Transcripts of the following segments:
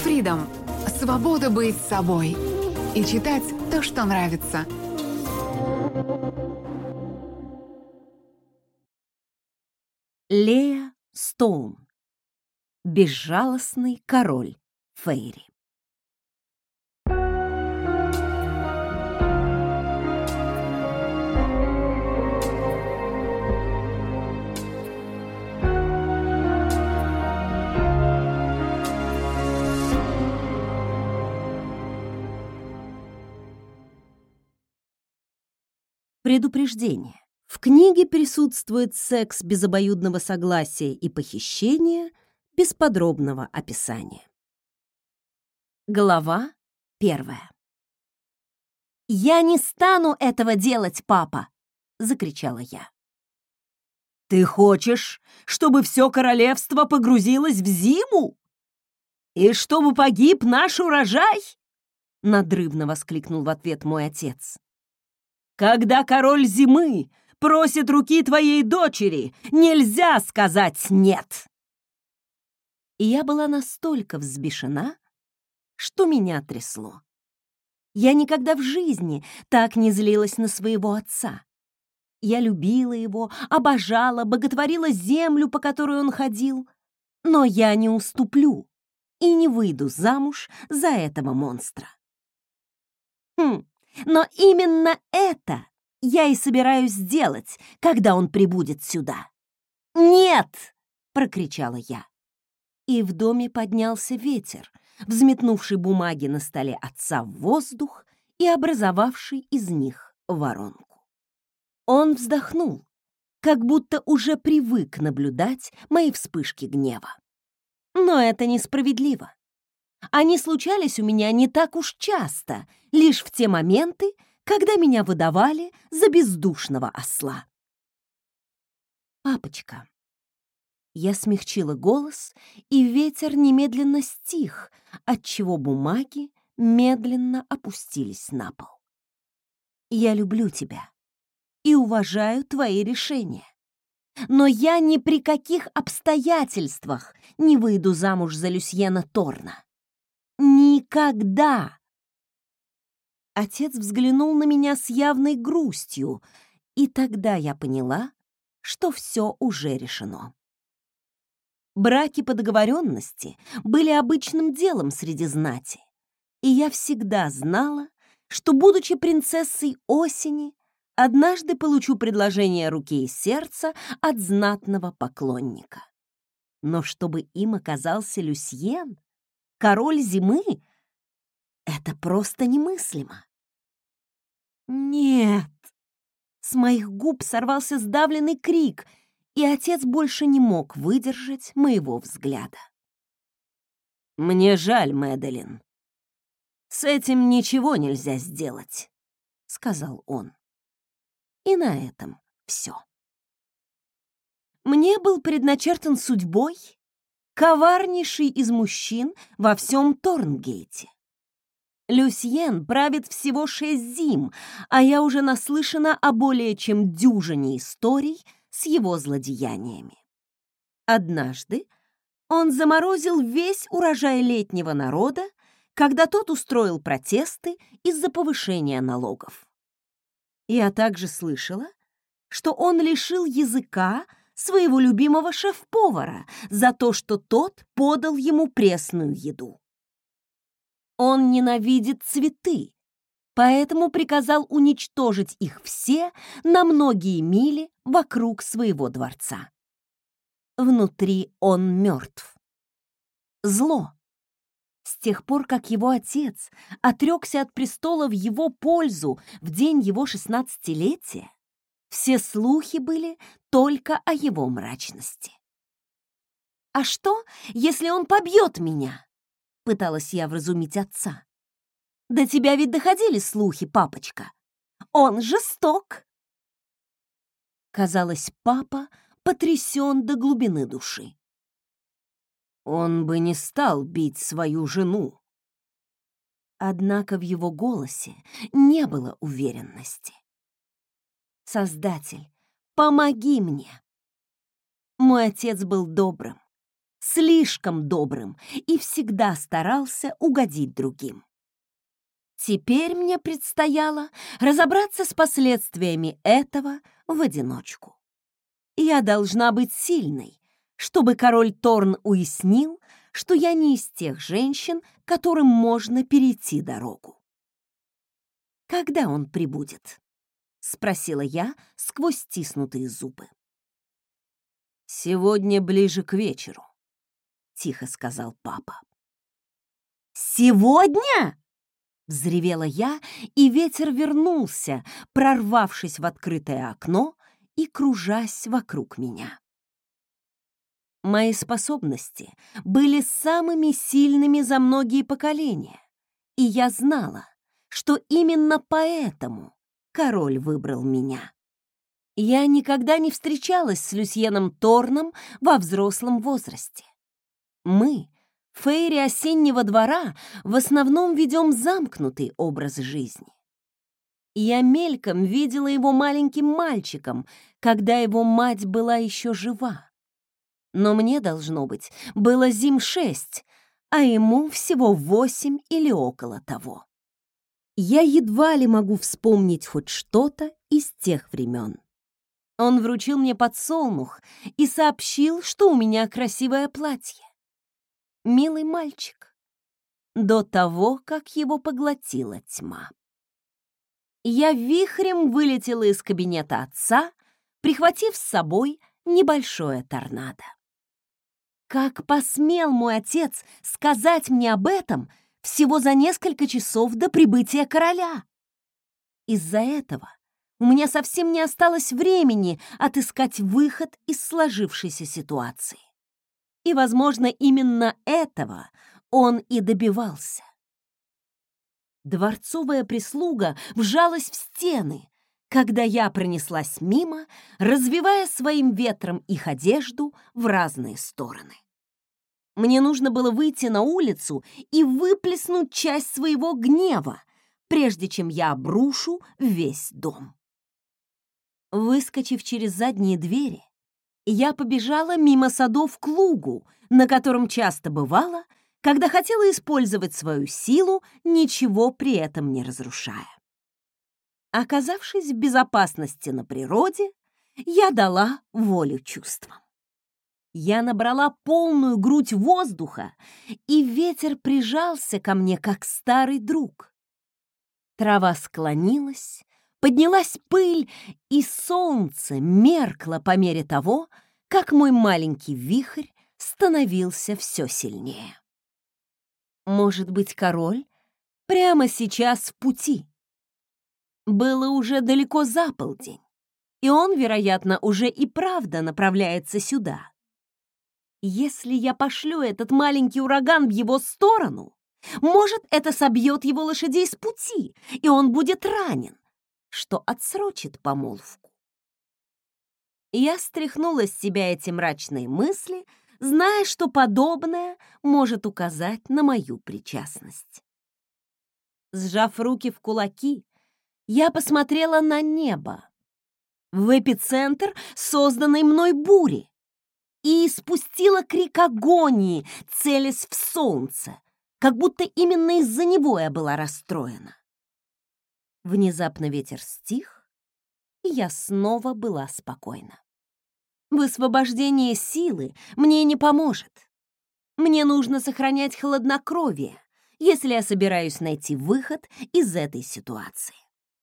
Freedom — свобода быть собой и читать то, что нравится. Лея Стоун. Безжалостный король Фейри. Предупреждение. В книге присутствует секс без обоюдного согласия и похищения без подробного описания. Глава 1. «Я не стану этого делать, папа!» — закричала я. «Ты хочешь, чтобы все королевство погрузилось в зиму? И чтобы погиб наш урожай?» — надрывно воскликнул в ответ мой отец. «Когда король зимы просит руки твоей дочери, нельзя сказать «нет». И я была настолько взбешена, что меня трясло. Я никогда в жизни так не злилась на своего отца. Я любила его, обожала, боготворила землю, по которой он ходил. Но я не уступлю и не выйду замуж за этого монстра. Но именно это я и собираюсь сделать, когда он прибудет сюда. «Нет!» — прокричала я. И в доме поднялся ветер, взметнувший бумаги на столе отца в воздух и образовавший из них воронку. Он вздохнул, как будто уже привык наблюдать мои вспышки гнева. Но это несправедливо. Они случались у меня не так уж часто, лишь в те моменты, когда меня выдавали за бездушного осла. «Папочка». Я смягчила голос, и ветер немедленно стих, отчего бумаги медленно опустились на пол. «Я люблю тебя и уважаю твои решения. Но я ни при каких обстоятельствах не выйду замуж за Люсьена Торна. Никогда!» Отец взглянул на меня с явной грустью, и тогда я поняла, что все уже решено. Браки по договоренности были обычным делом среди знати, и я всегда знала, что, будучи принцессой осени, однажды получу предложение руки и сердца от знатного поклонника. Но чтобы им оказался Люсьен, король зимы, это просто немыслимо. «Нет!» С моих губ сорвался сдавленный крик, и отец больше не мог выдержать моего взгляда. «Мне жаль, Мэдалин. С этим ничего нельзя сделать», — сказал он. И на этом все. Мне был предначертан судьбой коварнейший из мужчин во всем Торнгейте. Люсьен правит всего 6 зим, а я уже наслышана о более чем дюжине историй с его злодеяниями. Однажды он заморозил весь урожай летнего народа, когда тот устроил протесты из-за повышения налогов. Я также слышала, что он лишил языка своего любимого шеф-повара за то, что тот подал ему пресную еду. Он ненавидит цветы, поэтому приказал уничтожить их все на многие мили вокруг своего дворца. Внутри он мертв. Зло. С тех пор, как его отец отрекся от престола в его пользу в день его 16-летия, все слухи были только о его мрачности. «А что, если он побьет меня?» — пыталась я вразумить отца. «До тебя ведь доходили слухи, папочка. Он жесток!» Казалось, папа потрясен до глубины души. «Он бы не стал бить свою жену». Однако в его голосе не было уверенности. «Создатель, помоги мне!» Мой отец был добрым, слишком добрым и всегда старался угодить другим. Теперь мне предстояло разобраться с последствиями этого в одиночку. Я должна быть сильной, чтобы король Торн уяснил, что я не из тех женщин, которым можно перейти дорогу. «Когда он прибудет?» — спросила я сквозь стиснутые зубы. «Сегодня ближе к вечеру», — тихо сказал папа. «Сегодня?» — взревела я, и ветер вернулся, прорвавшись в открытое окно и кружась вокруг меня. Мои способности были самыми сильными за многие поколения, и я знала, что именно поэтому король выбрал меня. Я никогда не встречалась с Люсьеном Торном во взрослом возрасте. Мы, фейри осеннего двора, в основном ведем замкнутый образ жизни. Я мельком видела его маленьким мальчиком, когда его мать была еще жива. Но мне, должно быть, было зим 6, а ему всего 8 или около того. Я едва ли могу вспомнить хоть что-то из тех времен. Он вручил мне подсолнух и сообщил, что у меня красивое платье. Милый мальчик. До того, как его поглотила тьма. Я вихрем вылетела из кабинета отца, прихватив с собой небольшое торнадо. Как посмел мой отец сказать мне об этом всего за несколько часов до прибытия короля? Из-за этого у меня совсем не осталось времени отыскать выход из сложившейся ситуации. И, возможно, именно этого он и добивался. Дворцовая прислуга вжалась в стены, когда я пронеслась мимо, развивая своим ветром их одежду в разные стороны. Мне нужно было выйти на улицу и выплеснуть часть своего гнева, прежде чем я обрушу весь дом. Выскочив через задние двери, я побежала мимо садов к лугу, на котором часто бывала, когда хотела использовать свою силу, ничего при этом не разрушая. Оказавшись в безопасности на природе, я дала волю чувствам. Я набрала полную грудь воздуха, и ветер прижался ко мне, как старый друг. Трава склонилась, поднялась пыль, и солнце меркло по мере того, как мой маленький вихрь становился все сильнее. Может быть, король прямо сейчас в пути. Было уже далеко за полдень, и он, вероятно, уже и правда направляется сюда. Если я пошлю этот маленький ураган в его сторону, может, это собьет его лошадей с пути, и он будет ранен, что отсрочит помолвку. Я стряхнула с себя эти мрачные мысли, зная, что подобное может указать на мою причастность. Сжав руки в кулаки, я посмотрела на небо, в эпицентр созданной мной бури, и испустила крик агонии, целясь в солнце, как будто именно из-за него я была расстроена. Внезапно ветер стих, и я снова была спокойна. Высвобождение силы мне не поможет. Мне нужно сохранять хладнокровие, если я собираюсь найти выход из этой ситуации.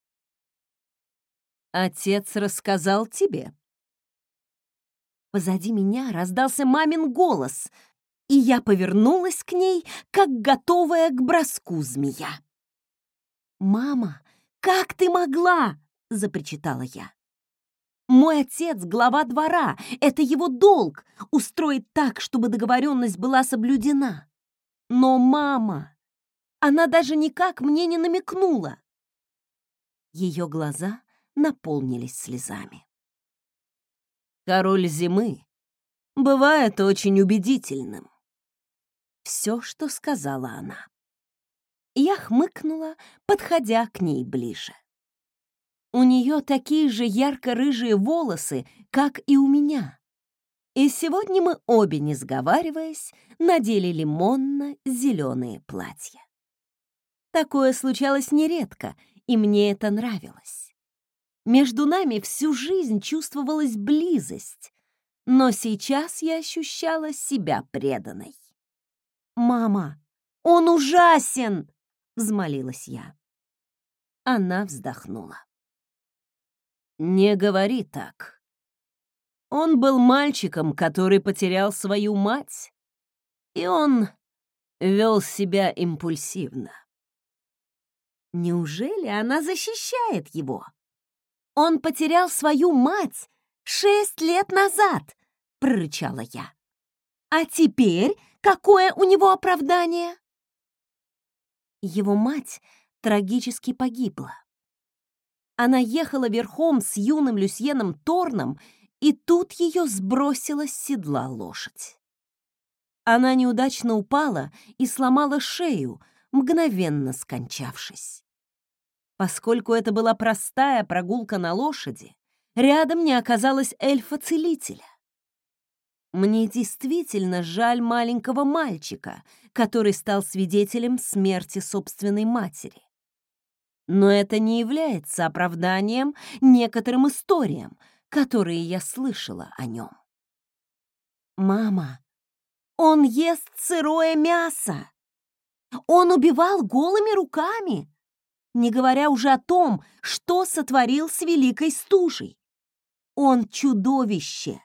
«Отец рассказал тебе?» Позади меня раздался мамин голос, и я повернулась к ней, как готовая к броску змея. «Мама, как ты могла?» — запричитала я. «Мой отец — глава двора, это его долг — устроить так, чтобы договоренность была соблюдена. Но мама, она даже никак мне не намекнула». Ее глаза наполнились слезами. «Король зимы бывает очень убедительным». Все, что сказала она. Я хмыкнула, подходя к ней ближе. У нее такие же ярко-рыжие волосы, как и у меня. И сегодня мы обе, не сговариваясь, надели лимонно-зеленые платья. Такое случалось нередко, и мне это нравилось. Между нами всю жизнь чувствовалась близость, но сейчас я ощущала себя преданной. «Мама, он ужасен!» — взмолилась я. Она вздохнула. «Не говори так. Он был мальчиком, который потерял свою мать, и он вел себя импульсивно». Неужели она защищает его? Он потерял свою мать 6 лет назад, прорычала я. А теперь какое у него оправдание? Его мать трагически погибла. Она ехала верхом с юным Люсьеном Торном, и тут ее сбросила с седла лошадь. Она неудачно упала и сломала шею, мгновенно скончавшись. Поскольку это была простая прогулка на лошади, рядом не оказалось эльфа-целителя. Мне действительно жаль маленького мальчика, который стал свидетелем смерти собственной матери. Но это не является оправданием некоторым историям, которые я слышала о нем. «Мама, он ест сырое мясо! Он убивал голыми руками!» Не говоря уже о том, что сотворил с Великой Стужей. Он чудовище.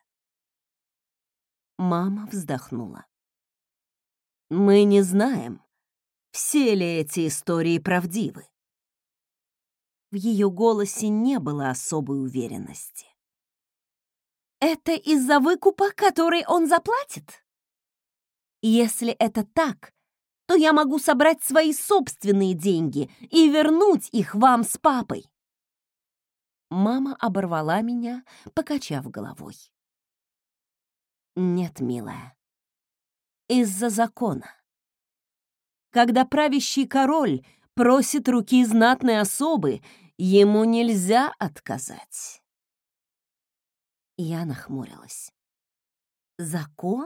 Мама вздохнула. Мы не знаем, все ли эти истории правдивы. В ее голосе не было особой уверенности. Это из-за выкупа, который он заплатит? Если это так, то я могу собрать свои собственные деньги и вернуть их вам с папой. Мама оборвала меня, покачав головой. Нет, милая, из-за закона. Когда правящий король просит руки знатной особы, ему нельзя отказать. Я нахмурилась. Закон?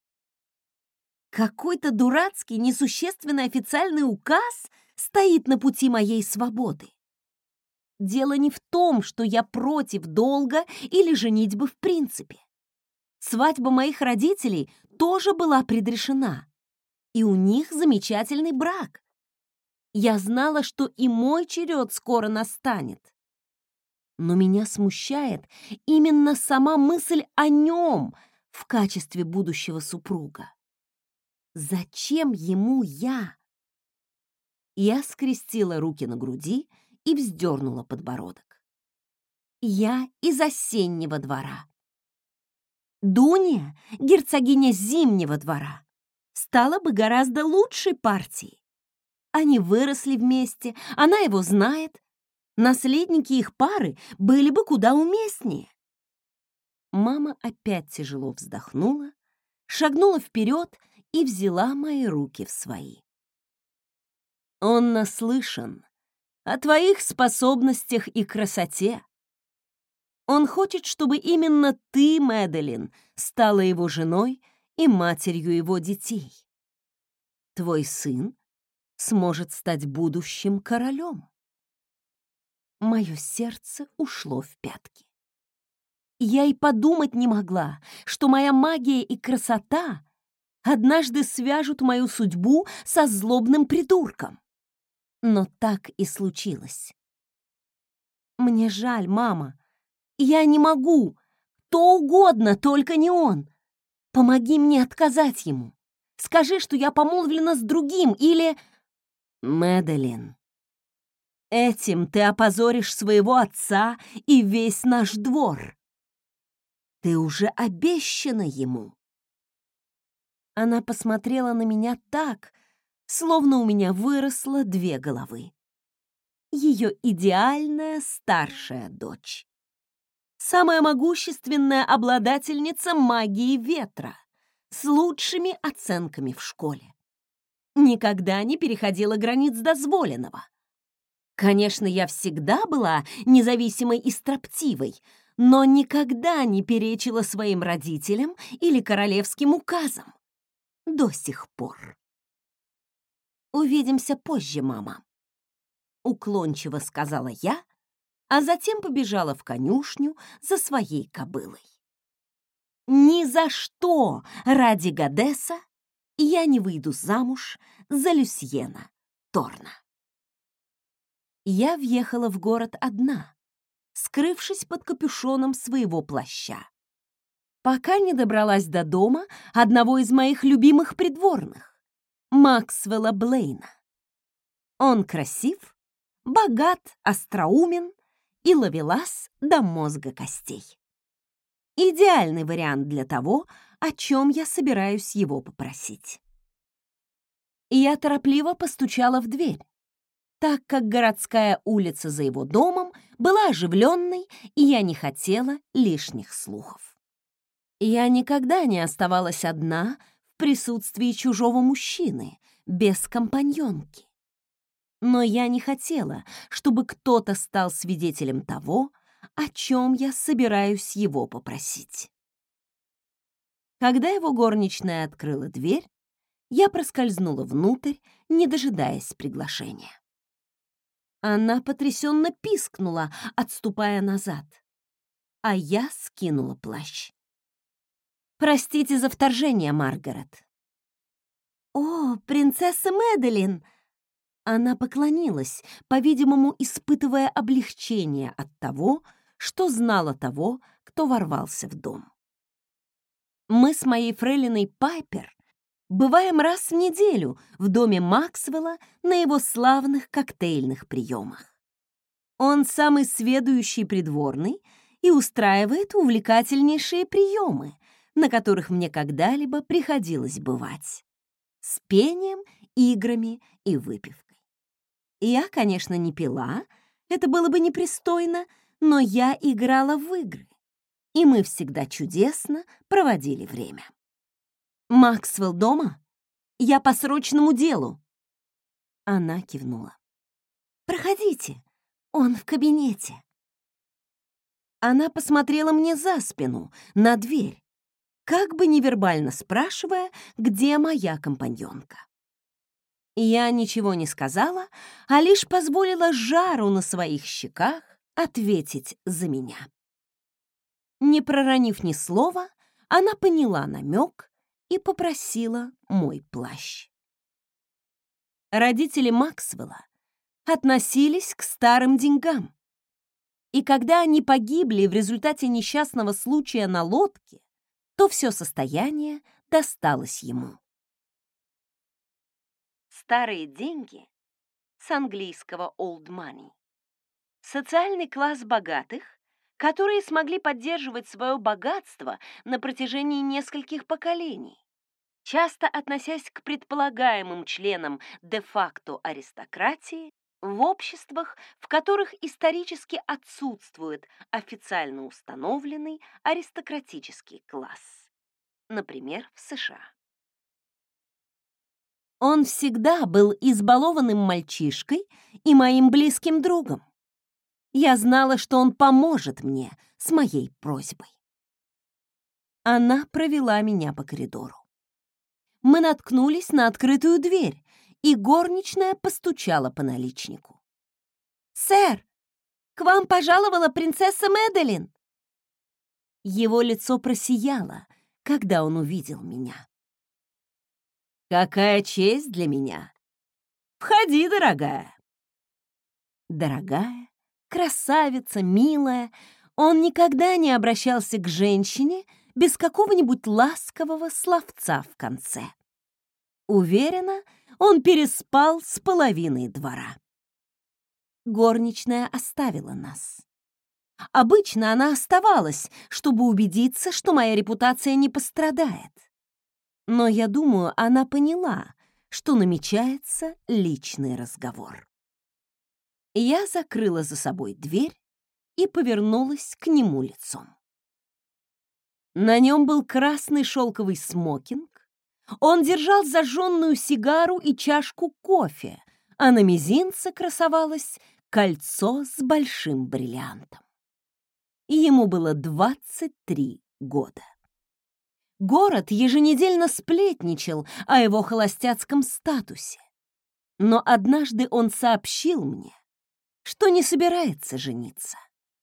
Какой-то дурацкий, несущественный официальный указ стоит на пути моей свободы. Дело не в том, что я против долга или женитьбы в принципе. Свадьба моих родителей тоже была предрешена, и у них замечательный брак. Я знала, что и мой черед скоро настанет. Но меня смущает именно сама мысль о нем в качестве будущего супруга. Зачем ему я? Я скрестила руки на груди и вздернула подбородок. Я из осеннего двора. Дуня, герцогиня зимнего двора, стала бы гораздо лучшей партией. Они выросли вместе, она его знает. Наследники их пары были бы куда уместнее. Мама опять тяжело вздохнула, шагнула вперед и взяла мои руки в свои. Он наслышан о твоих способностях и красоте. Он хочет, чтобы именно ты, Мэдалин, стала его женой и матерью его детей. Твой сын сможет стать будущим королем. Мое сердце ушло в пятки. Я и подумать не могла, что моя магия и красота однажды свяжут мою судьбу со злобным придурком. Но так и случилось. Мне жаль, мама. Я не могу. Кто угодно, только не он. Помоги мне отказать ему. Скажи, что я помолвлена с другим, или... Мэдалин, этим ты опозоришь своего отца и весь наш двор. Ты уже обещана ему. Она посмотрела на меня так, словно у меня выросло 2 головы. Ее идеальная старшая дочь. Самая могущественная обладательница магии ветра с лучшими оценками в школе. Никогда не переходила границ дозволенного. Конечно, я всегда была независимой и строптивой, но никогда не перечила своим родителям или королевским указам. До сих пор. «Увидимся позже, мама», — уклончиво сказала я, а затем побежала в конюшню за своей кобылой. Ни за что ради Гадеса я не выйду замуж за Люсьена Торна. Я въехала в город одна, скрывшись под капюшоном своего плаща, пока не добралась до дома одного из моих любимых придворных, Максвелла Блейна. Он красив, богат, остроумен и ловелас до мозга костей. Идеальный вариант для того, о чем я собираюсь его попросить. Я торопливо постучала в дверь, так как городская улица за его домом была оживленной, и я не хотела лишних слухов. Я никогда не оставалась одна в присутствии чужого мужчины, без компаньонки. Но я не хотела, чтобы кто-то стал свидетелем того, о чем я собираюсь его попросить. Когда его горничная открыла дверь, я проскользнула внутрь, не дожидаясь приглашения. Она потрясенно пискнула, отступая назад, а я скинула плащ. «Простите за вторжение, Маргарет». «О, принцесса Мэдалин!» Она поклонилась, по-видимому, испытывая облегчение от того, что знала того, кто ворвался в дом. Мы с моей фрейлиной Пайпер бываем раз в неделю в доме Максвелла на его славных коктейльных приемах. Он самый сведущий придворный и устраивает увлекательнейшие приемы, на которых мне когда-либо приходилось бывать, с пением, играми и выпивкой. Я, конечно, не пила, это было бы непристойно, но я играла в игры, и мы всегда чудесно проводили время. «Максвелл дома? Я по срочному делу!» Она кивнула. «Проходите, он в кабинете». Она посмотрела мне за спину, на дверь, как бы невербально спрашивая, где моя компаньонка. Я ничего не сказала, а лишь позволила жару на своих щеках ответить за меня. Не проронив ни слова, она поняла намек и попросила мой плащ. Родители Максвелла относились к старым деньгам, и когда они погибли в результате несчастного случая на лодке, то все состояние досталось ему. Старые деньги, с английского old money, социальный класс богатых, которые смогли поддерживать свое богатство на протяжении нескольких поколений, часто относясь к предполагаемым членам де-факто аристократии в обществах, в которых исторически отсутствует официально установленный аристократический класс, например, в США. Он всегда был избалованным мальчишкой и моим близким другом. Я знала, что он поможет мне с моей просьбой. Она провела меня по коридору. Мы наткнулись на открытую дверь, и горничная постучала по наличнику. «Сэр, к вам пожаловала принцесса Мэдалин!» Его лицо просияло, когда он увидел меня. «Какая честь для меня! Входи, дорогая!» Дорогая, красавица, милая, он никогда не обращался к женщине без какого-нибудь ласкового словца в конце. Уверена, он переспал с половиной двора. Горничная оставила нас. Обычно она оставалась, чтобы убедиться, что моя репутация не пострадает. Но я думаю, она поняла, что намечается личный разговор. Я закрыла за собой дверь и повернулась к нему лицом. На нем был красный шелковый смокинг, он держал зажженную сигару и чашку кофе, а на мизинце красовалось кольцо с большим бриллиантом. и ему было 23 года. Город еженедельно сплетничал о его холостяцком статусе. Но однажды он сообщил мне, что не собирается жениться.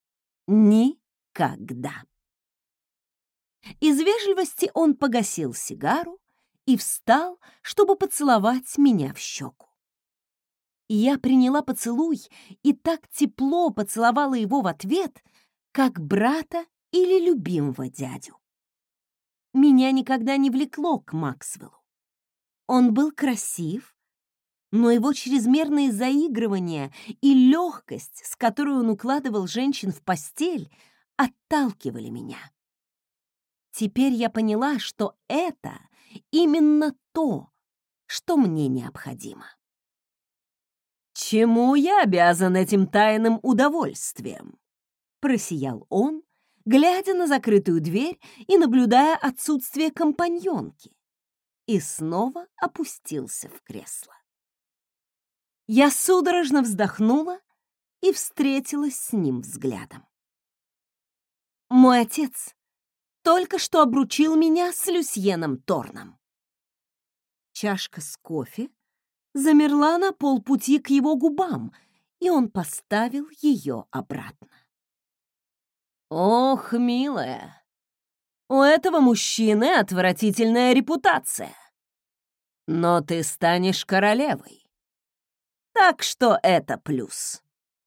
Никогда. Из вежливости он погасил сигару и встал, чтобы поцеловать меня в щеку. Я приняла поцелуй и так тепло поцеловала его в ответ, как брата или любимого дядю. Меня никогда не влекло к Максвеллу. Он был красив, но его чрезмерные заигрывания и легкость, с которой он укладывал женщин в постель, отталкивали меня. Теперь я поняла, что это именно то, что мне необходимо. «Чему я обязан этим тайным удовольствием?» — просиял он, глядя на закрытую дверь и наблюдая отсутствие компаньонки, и снова опустился в кресло. Я судорожно вздохнула и встретилась с ним взглядом. Мой отец только что обручил меня с Люсьеном Торном. Чашка с кофе замерла на полпути к его губам, и он поставил ее обратно. «Ох, милая, у этого мужчины отвратительная репутация. Но ты станешь королевой. Так что это плюс».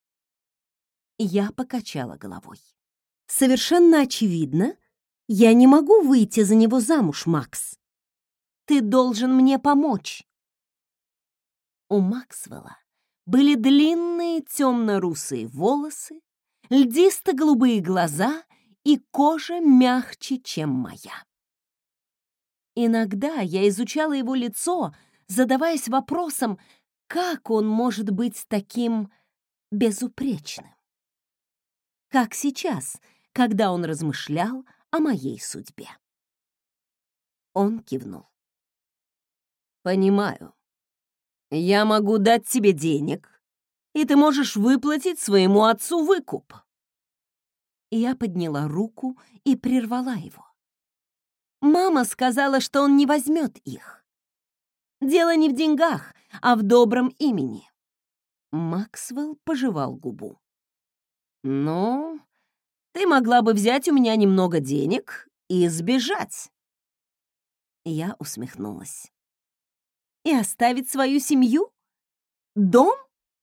Я покачала головой. «Совершенно очевидно, я не могу выйти за него замуж, Макс. Ты должен мне помочь». У Максвелла были длинные темно-русые волосы, льдисто-голубые глаза и кожа мягче, чем моя. Иногда я изучала его лицо, задаваясь вопросом, как он может быть таким безупречным. Как сейчас, когда он размышлял о моей судьбе. Он кивнул. «Понимаю. Я могу дать тебе денег, и ты можешь выплатить своему отцу выкуп». Я подняла руку и прервала его. Мама сказала, что он не возьмет их. Дело не в деньгах, а в добром имени. Максвелл пожевал губу. «Ну, ты могла бы взять у меня немного денег и сбежать». Я усмехнулась. «И оставить свою семью? Дом?»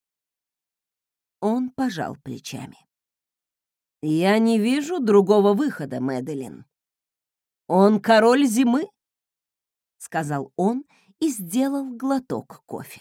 Он пожал плечами. «Я не вижу другого выхода, Мэдалин. Он король зимы», — сказал он и сделал глоток кофе.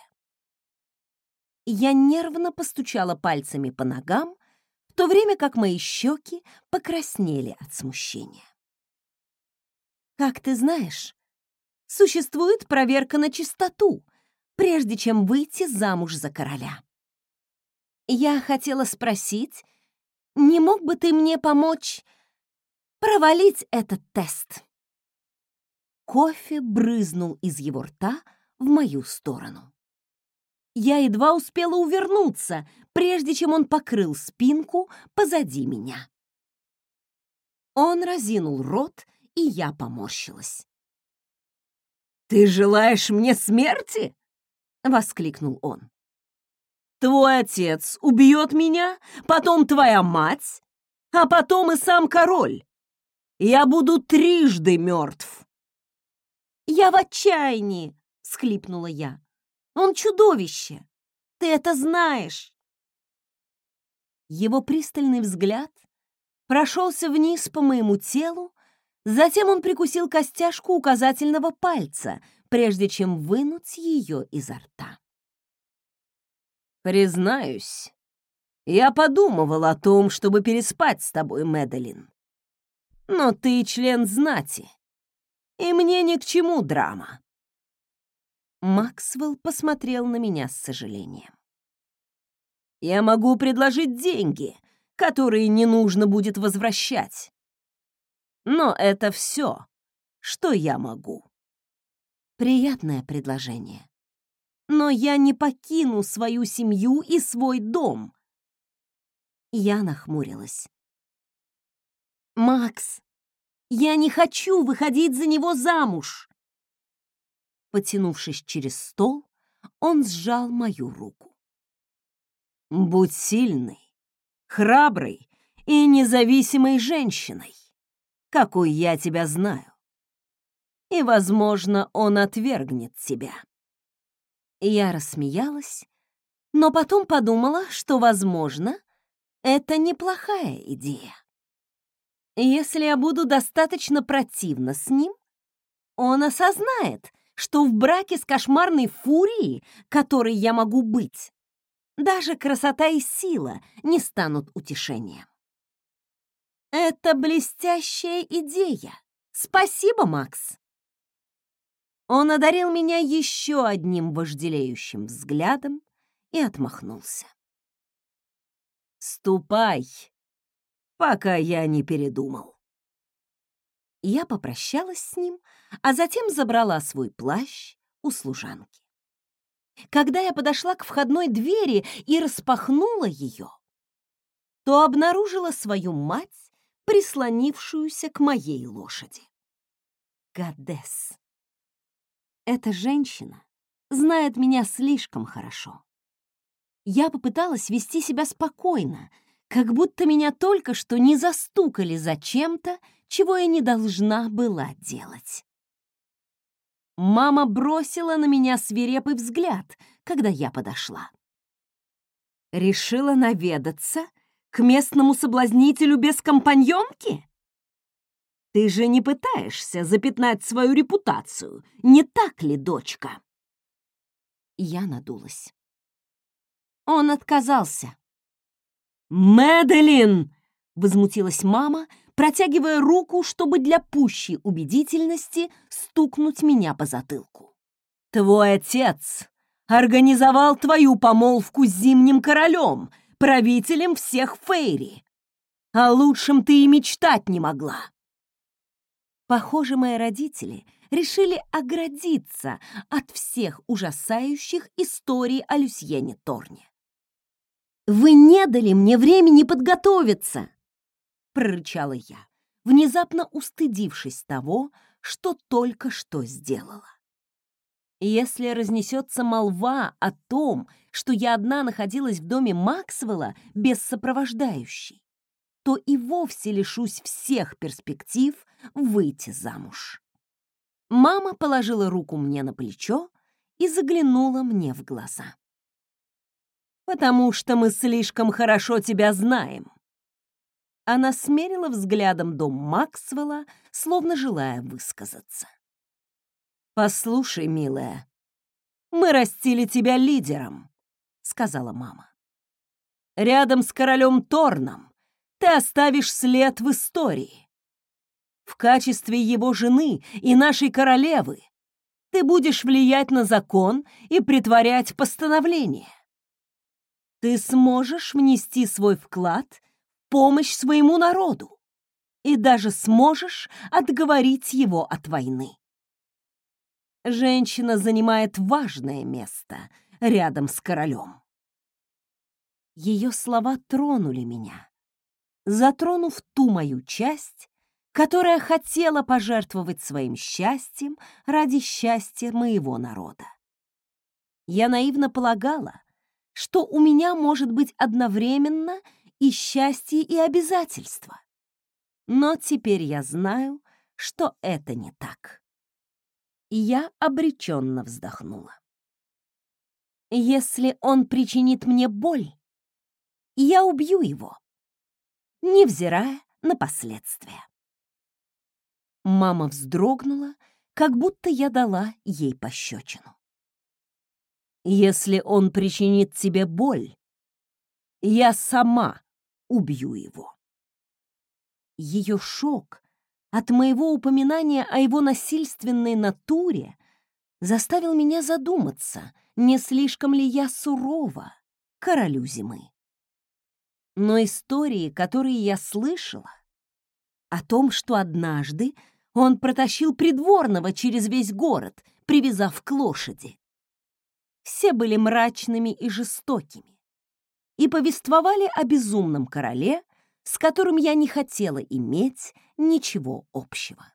Я нервно постучала пальцами по ногам, в то время как мои щеки покраснели от смущения. «Как ты знаешь, существует проверка на чистоту, прежде чем выйти замуж за короля. Я хотела спросить, не мог бы ты мне помочь провалить этот тест?» Кофе брызнул из его рта в мою сторону. Я едва успела увернуться, прежде чем он покрыл спинку позади меня. Он разинул рот, и я поморщилась. «Ты желаешь мне смерти?» — воскликнул он. «Твой отец убьет меня, потом твоя мать, а потом и сам король. Я буду трижды мертв». «Я в отчаянии!» — всхлипнула я. «Он чудовище! Ты это знаешь!» Его пристальный взгляд прошелся вниз по моему телу, затем он прикусил костяшку указательного пальца, прежде чем вынуть ее изо рта. «Признаюсь, я подумывал о том, чтобы переспать с тобой, Мэдалин. Но ты член знати, и мне ни к чему драма». Максвелл посмотрел на меня с сожалением. «Я могу предложить деньги, которые не нужно будет возвращать. Но это все, что я могу». Приятное предложение. Но я не покину свою семью и свой дом. Я нахмурилась. «Макс, я не хочу выходить за него замуж!» Потянувшись через стол, он сжал мою руку. «Будь сильной, храброй и независимой женщиной, какой я тебя знаю. И, возможно, он отвергнет тебя». Я рассмеялась, но потом подумала, что, возможно, это неплохая идея. Если я буду достаточно противна с ним, он осознает, что в браке с кошмарной фурией, которой я могу быть, даже красота и сила не станут утешением. Это блестящая идея. Спасибо, Макс. Он одарил меня еще одним вожделеющим взглядом и отмахнулся. «Ступай, пока я не передумал». Я попрощалась с ним, а затем забрала свой плащ у служанки. Когда я подошла к входной двери и распахнула ее, то обнаружила свою мать, прислонившуюся к моей лошади. Гадесс. Эта женщина знает меня слишком хорошо. Я попыталась вести себя спокойно, как будто меня только что не застукали за чем-то, чего я не должна была делать. Мама бросила на меня свирепый взгляд, когда я подошла. Решила наведаться к местному соблазнителю без компаньонки? Ты же не пытаешься запятнать свою репутацию, не так ли, дочка? Я надулась. Он отказался. «Мэдалин!» — возмутилась мама, протягивая руку, чтобы для пущей убедительности стукнуть меня по затылку. «Твой отец организовал твою помолвку с Зимним Королем, правителем всех Фейри. О лучшем ты и мечтать не могла». Похоже, мои родители решили оградиться от всех ужасающих историй о Люсьене Торне. «Вы не дали мне времени подготовиться!» — прорычала я, внезапно устыдившись того, что только что сделала. Если разнесется молва о том, что я одна находилась в доме Максвелла без сопровождающей, то и вовсе лишусь всех перспектив выйти замуж. Мама положила руку мне на плечо и заглянула мне в глаза. «Потому что мы слишком хорошо тебя знаем». Она смерила взглядом дом Максвелла, словно желая высказаться. «Послушай, милая, мы растили тебя лидером», — сказала мама. «Рядом с королем Торном ты оставишь след в истории. В качестве его жены и нашей королевы ты будешь влиять на закон и притворять постановления. Ты сможешь внести свой вклад в помощь своему народу и даже сможешь отговорить его от войны. Женщина занимает важное место рядом с королем». Ее слова тронули меня, затронув ту мою часть, которая хотела пожертвовать своим счастьем ради счастья моего народа. Я наивно полагала, что у меня может быть одновременно и счастье, и обязательства. Но теперь я знаю, что это не так. И я обреченно вздохнула. Если он причинит мне боль, я убью его, невзирая на последствия. Мама вздрогнула, как будто я дала ей пощечину. «Если он причинит тебе боль, я сама убью его». Ее шок от моего упоминания о его насильственной натуре заставил меня задуматься, не слишком ли я сурова королю зимы. Но истории, которые я слышала, о том, что однажды он протащил придворного через весь город, привязав к лошади, все были мрачными и жестокими и повествовали о безумном короле, с которым я не хотела иметь ничего общего.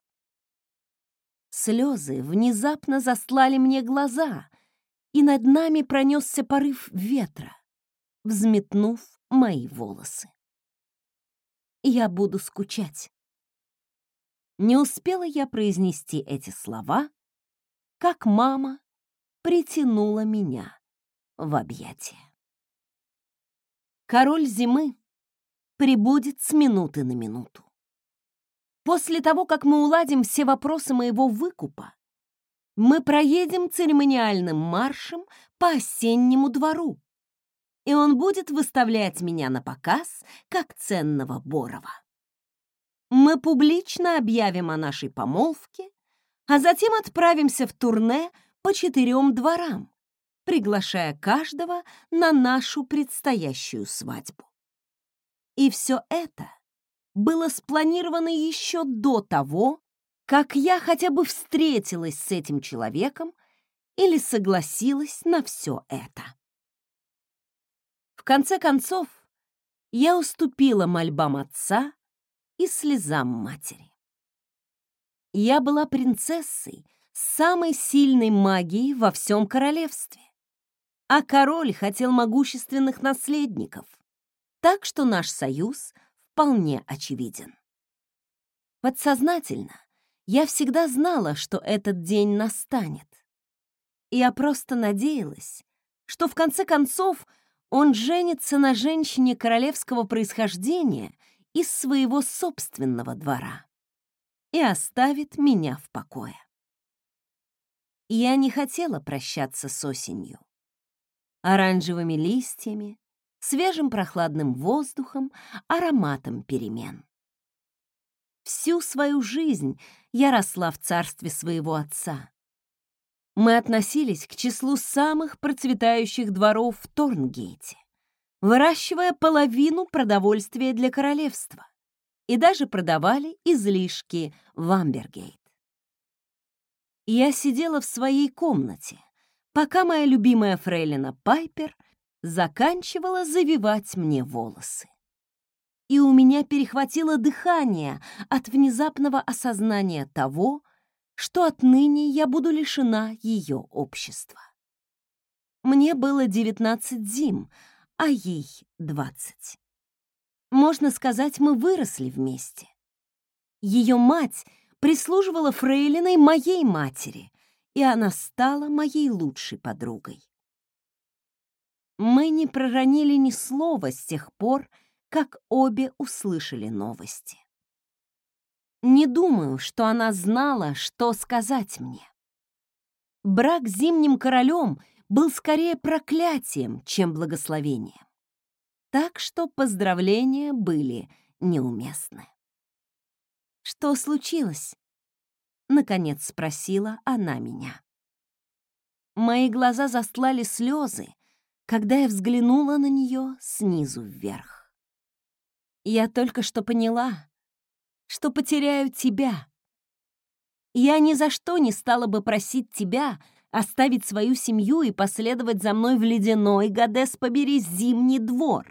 Слезы внезапно застлали мне глаза, и над нами пронесся порыв ветра, взметнув мои волосы. Я буду скучать. Не успела я произнести эти слова, как мама притянула меня в объятия. Король зимы прибудет с минуты на минуту. После того, как мы уладим все вопросы моего выкупа, мы проедем церемониальным маршем по осеннему двору, и он будет выставлять меня на показ как ценного Борова. Мы публично объявим о нашей помолвке, а затем отправимся в турне по 4 дворам, приглашая каждого на нашу предстоящую свадьбу. И все это было спланировано еще до того, как я хотя бы встретилась с этим человеком или согласилась на все это. В конце концов, я уступила мольбам отца и слезам матери. Я была принцессой с самой сильной магией во всем королевстве, а король хотел могущественных наследников, так что наш союз вполне очевиден. Подсознательно я всегда знала, что этот день настанет. Я просто надеялась, что в конце концов он женится на женщине королевского происхождения из своего собственного двора и оставит меня в покое. Я не хотела прощаться с осенью, оранжевыми листьями, свежим прохладным воздухом, ароматом перемен. Всю свою жизнь я росла в царстве своего отца. Мы относились к числу самых процветающих дворов в Торнгейте, выращивая половину продовольствия для королевства и даже продавали излишки в Амбергейт. Я сидела в своей комнате, пока моя любимая фрейлина Пайпер заканчивала завивать мне волосы. И у меня перехватило дыхание от внезапного осознания того, что отныне я буду лишена ее общества. Мне было 19 зим, а ей 20. Можно сказать, мы выросли вместе. Ее мать прислуживала фрейлиной моей матери, и она стала моей лучшей подругой. Мы не проронили ни слова с тех пор, как обе услышали новости. Не думаю, что она знала, что сказать мне. Брак с Зимним королем был скорее проклятием, чем благословением. Так что поздравления были неуместны. «Что случилось?» — наконец спросила она меня. Мои глаза застлали слезы, когда я взглянула на нее снизу вверх. Я только что поняла, что потеряю тебя. Я ни за что не стала бы просить тебя оставить свою семью и последовать за мной в ледяной, Гадес побери, зимний двор.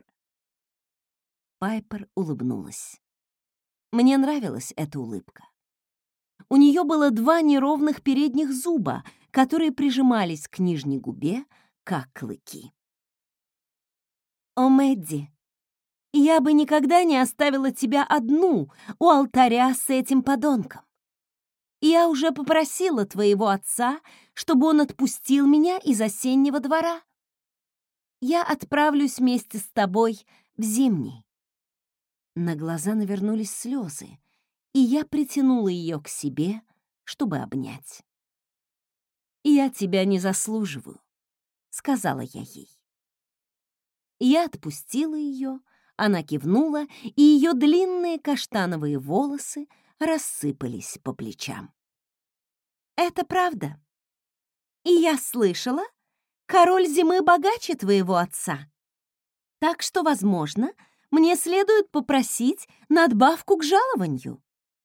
Пайпер улыбнулась. Мне нравилась эта улыбка. У нее было 2 неровных передних зуба, которые прижимались к нижней губе, как клыки. «О, Мэдди, я бы никогда не оставила тебя одну у алтаря с этим подонком. Я уже попросила твоего отца, чтобы он отпустил меня из осеннего двора. Я отправлюсь вместе с тобой в зимний». На глаза навернулись слезы, и я притянула ее к себе, чтобы обнять. «Я тебя не заслуживаю», — сказала я ей. Я отпустила ее, она кивнула, и ее длинные каштановые волосы рассыпались по плечам. «Это правда. И я слышала, король зимы богаче твоего отца. Так что, возможно, мне следует попросить надбавку к жалованию».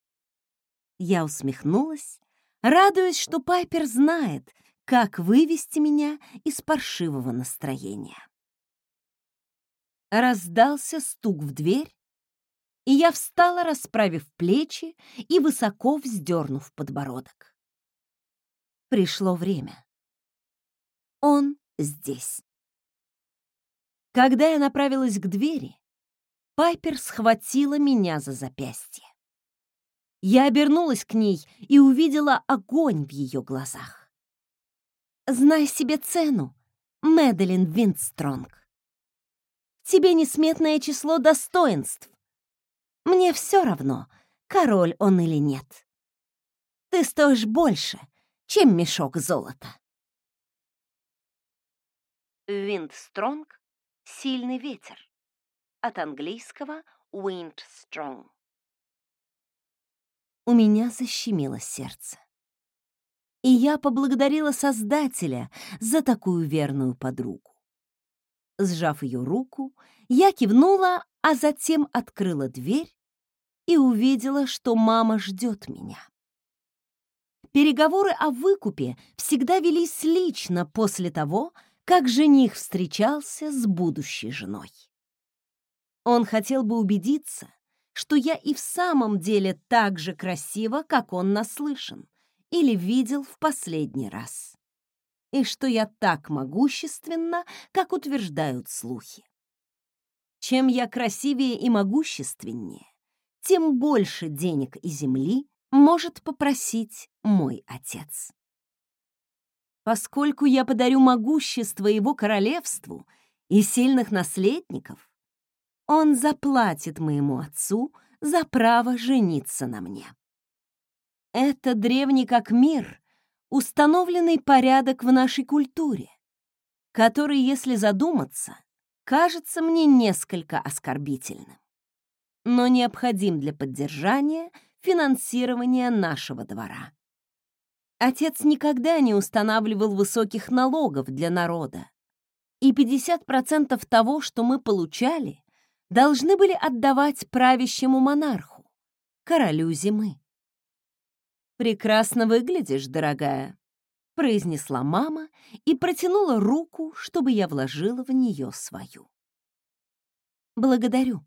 Я усмехнулась, радуясь, что Пайпер знает, как вывести меня из паршивого настроения. Раздался стук в дверь, И я встала, расправив плечи и высоко вздернув подбородок. Пришло время. Он здесь. Когда я направилась к двери, Пайпер схватила меня за запястье. Я обернулась к ней и увидела огонь в ее глазах. «Знай себе цену, Мэдалин Виндстронг. В тебе несметное число достоинств. Мне все равно, король он или нет. Ты стоишь больше, чем мешок золота». Виндстронг — сильный ветер. От английского wind strong. У меня защемило сердце. И я поблагодарила Создателя за такую верную подругу. Сжав ее руку, я кивнула, а затем открыла дверь и увидела, что мама ждет меня. Переговоры о выкупе всегда велись лично после того, как жених встречался с будущей женой. Он хотел бы убедиться, что я и в самом деле так же красива, как он наслышан или видел в последний раз, и что я так могущественна, как утверждают слухи. Чем я красивее и могущественнее, тем больше денег и земли может попросить мой отец. Поскольку я подарю могущество его королевству и сильных наследников, он заплатит моему отцу за право жениться на мне. Это древний как мир, установленный порядок в нашей культуре, который, если задуматься, кажется мне несколько оскорбительным, но необходим для поддержания финансирования нашего двора. Отец никогда не устанавливал высоких налогов для народа, и 50% того, что мы получали, должны были отдавать правящему монарху, королю зимы. «Прекрасно выглядишь, дорогая», — произнесла мама и протянула руку, чтобы я вложила в нее свою. «Благодарю».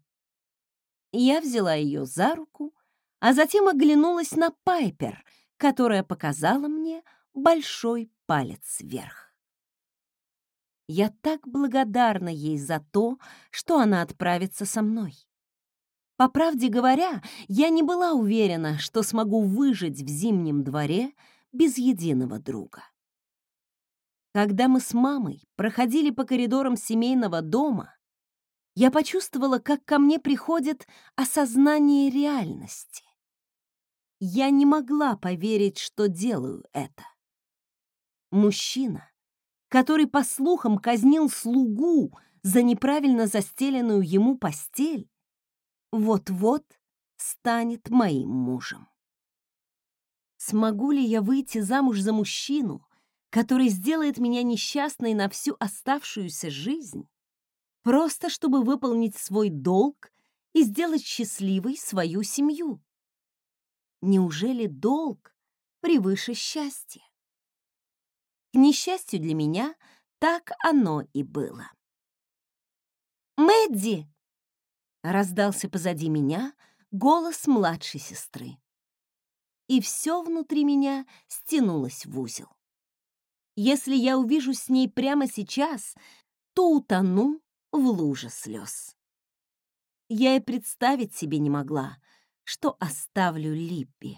Я взяла ее за руку, а затем оглянулась на Пайпер, которая показала мне большой палец вверх. Я так благодарна ей за то, что она отправится со мной. По правде говоря, я не была уверена, что смогу выжить в Зимнем дворе без единого друга. Когда мы с мамой проходили по коридорам семейного дома, я почувствовала, как ко мне приходит осознание реальности. Я не могла поверить, что делаю это. Мужчина, который, по слухам, казнил слугу за неправильно застеленную ему постель, вот-вот станет моим мужем. Смогу ли я выйти замуж за мужчину, который сделает меня несчастной на всю оставшуюся жизнь, просто чтобы выполнить свой долг и сделать счастливой свою семью? Неужели долг превыше счастья? К несчастью для меня, так оно и было. «Мэдди!» — раздался позади меня голос младшей сестры. И все внутри меня стянулось в узел. Если я увижу с ней прямо сейчас, то утону в луже слез. Я и представить себе не могла, что оставлю Липпи.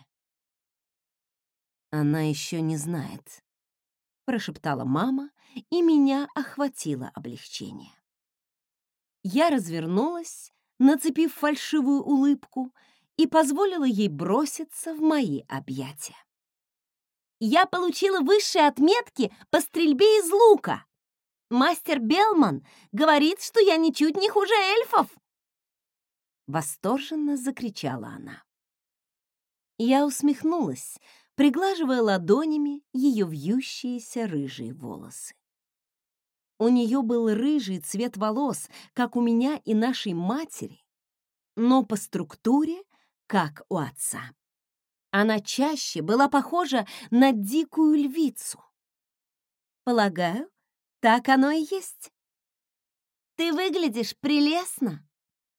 «Она еще не знает», — прошептала мама, и меня охватило облегчение. Я развернулась, нацепив фальшивую улыбку, и позволила ей броситься в мои объятия. «Я получила высшие отметки по стрельбе из лука. Мастер Белман говорит, что я ничуть не хуже эльфов!» Восторженно закричала она. Я усмехнулась, приглаживая ладонями ее вьющиеся рыжие волосы. У нее был рыжий цвет волос, как у меня и нашей матери, но по структуре, как у отца. Она чаще была похожа на дикую львицу. Полагаю, так оно и есть. «Ты выглядишь прелестно!»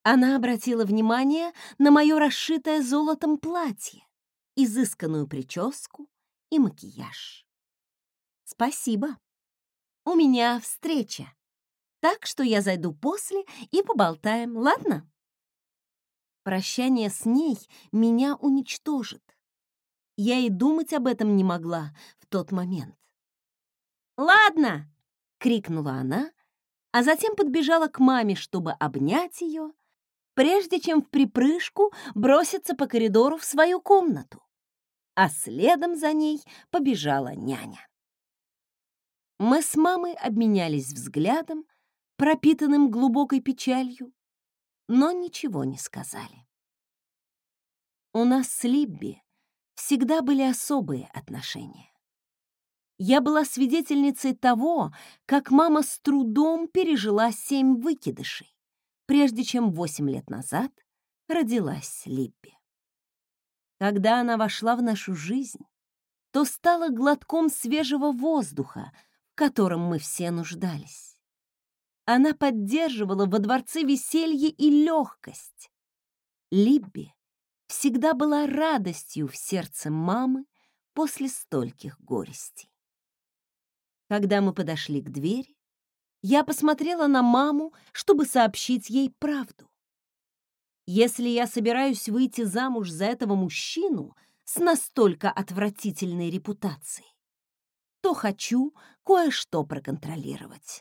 Она обратила внимание на мое расшитое золотом платье, изысканную прическу и макияж. «Спасибо. У меня встреча, так что я зайду после и поболтаем, ладно?» Прощание с ней меня уничтожит. Я и думать об этом не могла в тот момент. «Ладно!» — крикнула она, а затем подбежала к маме, чтобы обнять ее, прежде чем в припрыжку броситься по коридору в свою комнату, а следом за ней побежала няня. Мы с мамой обменялись взглядом, пропитанным глубокой печалью, но ничего не сказали. У нас с Либби всегда были особые отношения. Я была свидетельницей того, как мама с трудом пережила 7 выкидышей, прежде чем 8 лет назад родилась Либби. Когда она вошла в нашу жизнь, то стала глотком свежего воздуха, в котором мы все нуждались. Она поддерживала во дворце веселье и легкость. Либби всегда была радостью в сердце мамы после стольких горестей. Когда мы подошли к двери, я посмотрела на маму, чтобы сообщить ей правду. Если я собираюсь выйти замуж за этого мужчину с настолько отвратительной репутацией, то хочу кое-что проконтролировать.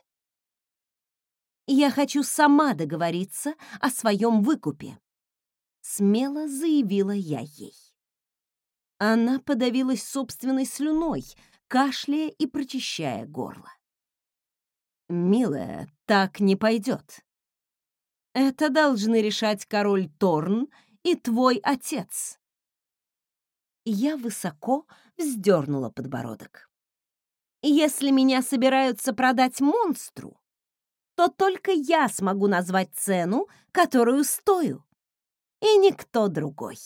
Я хочу сама договориться о своем выкупе, смело заявила я ей. Она подавилась собственной слюной, кашляя и прочищая горло. «Милая, так не пойдет. Это должны решать король Торн и твой отец». Я высоко вздернула подбородок. «Если меня собираются продать монстру, то только я смогу назвать цену, которую стою, и никто другой».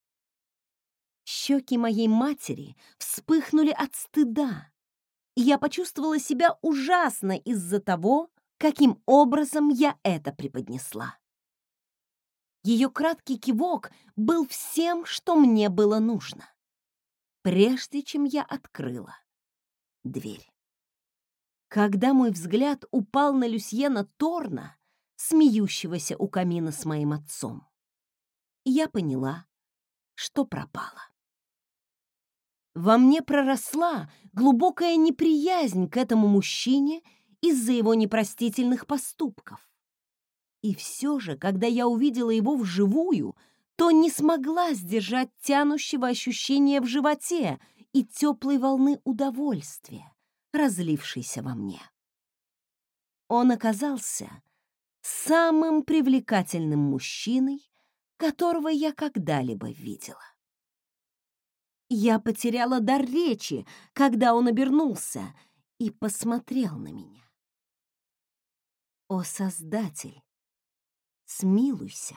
Щеки моей матери вспыхнули от стыда, и я почувствовала себя ужасно из-за того, каким образом я это преподнесла. Ее краткий кивок был всем, что мне было нужно, прежде чем я открыла дверь. Когда мой взгляд упал на Люсьена Торна, смеющегося у камина с моим отцом, я поняла, что пропала. Во мне проросла глубокая неприязнь к этому мужчине из-за его непростительных поступков. И все же, когда я увидела его вживую, то не смогла сдержать тянущего ощущения в животе и теплой волны удовольствия, разлившейся во мне. Он оказался самым привлекательным мужчиной, которого я когда-либо видела. Я потеряла дар речи, когда он обернулся и посмотрел на меня. О, Создатель, смилуйся!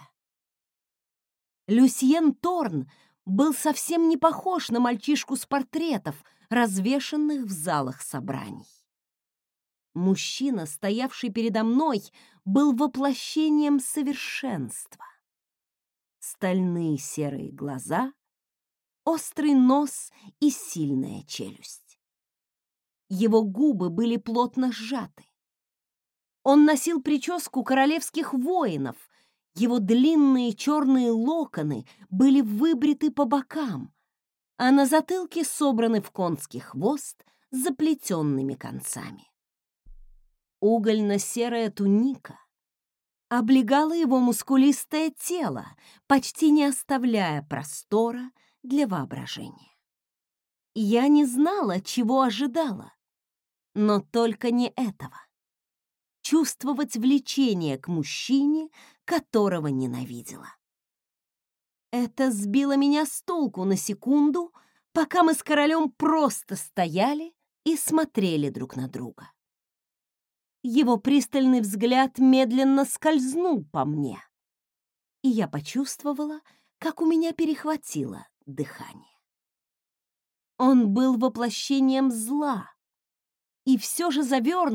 Люсьен Торн был совсем не похож на мальчишку с портретов, развешанных в залах собраний. Мужчина, стоявший передо мной, был воплощением совершенства. Стальные серые глаза, острый нос и сильная челюсть. Его губы были плотно сжаты. Он носил прическу королевских воинов, его длинные черные локоны были выбриты по бокам, а на затылке собраны в конский хвост с заплетенными концами. Угольно-серая туника облегала его мускулистое тело, почти не оставляя простора для воображения. Я не знала, чего ожидала, но только не этого. Чувствовать влечение к мужчине, которого ненавидела. Это сбило меня с толку на секунду, пока мы с королем просто стояли и смотрели друг на друга. Его пристальный взгляд медленно скользнул по мне, и я почувствовала, как у меня перехватило дыхание. Он был воплощением зла и все же завернут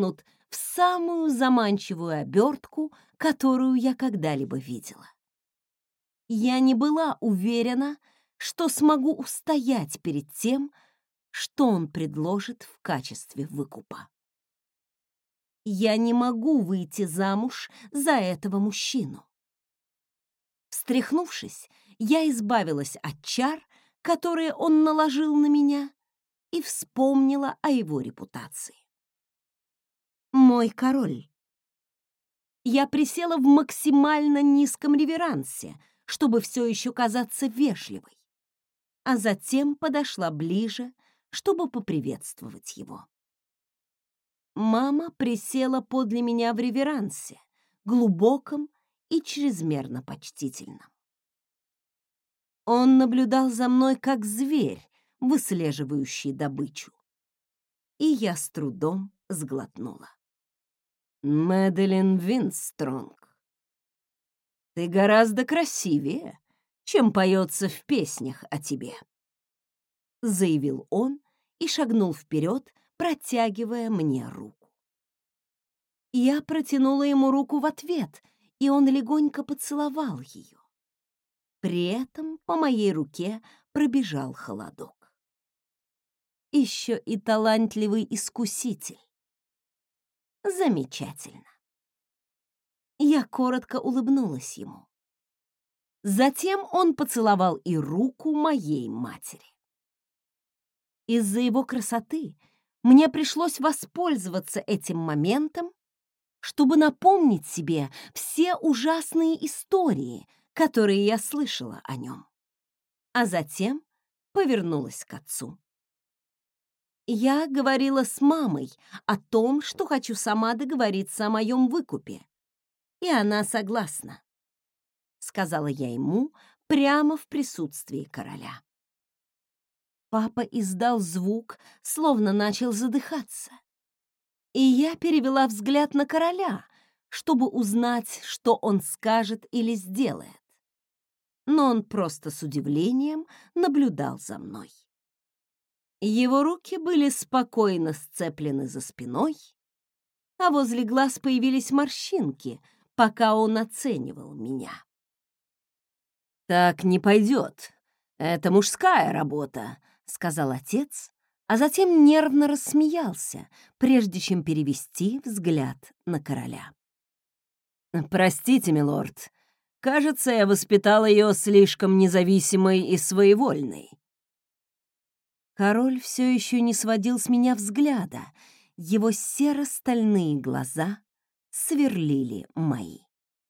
в самую заманчивую обертку, которую я когда-либо видела. Я не была уверена, что смогу устоять перед тем, что он предложит в качестве выкупа. Я не могу выйти замуж за этого мужчину. Встряхнувшись, я избавилась от чар, которые он наложил на меня, и вспомнила о его репутации. Мой король. Я присела в максимально низком реверансе, чтобы все еще казаться вежливой, а затем подошла ближе, чтобы поприветствовать его. Мама присела подле меня в реверансе, глубоком и чрезмерно почтительном. Он наблюдал за мной как зверь, выслеживающий добычу. И я с трудом сглотнула. «Мэдалин Винстронг, ты гораздо красивее, чем поется в песнях о тебе», — заявил он и шагнул вперед, протягивая мне руку. Я протянула ему руку в ответ, и он легонько поцеловал ее. При этом по моей руке пробежал холодок. Еще и талантливый искуситель. Замечательно. Я коротко улыбнулась ему. Затем он поцеловал и руку моей матери. Из-за его красоты мне пришлось воспользоваться этим моментом, чтобы напомнить себе все ужасные истории, которые я слышала о нем. А затем повернулась к отцу. Я говорила с мамой о том, что хочу сама договориться о моем выкупе, и она согласна, сказала я ему прямо в присутствии короля. Папа издал звук, словно начал задыхаться, и я перевела взгляд на короля, чтобы узнать, что он скажет или сделает. Но он просто с удивлением наблюдал за мной. Его руки были спокойно сцеплены за спиной, а возле глаз появились морщинки, пока он оценивал меня. «Так не пойдет. Это мужская работа», — сказал отец, а затем нервно рассмеялся, прежде чем перевести взгляд на короля. «Простите, милорд, кажется, я воспитал ее слишком независимой и своевольной». Король все еще не сводил с меня взгляда, его серо-стальные глаза сверлили мои.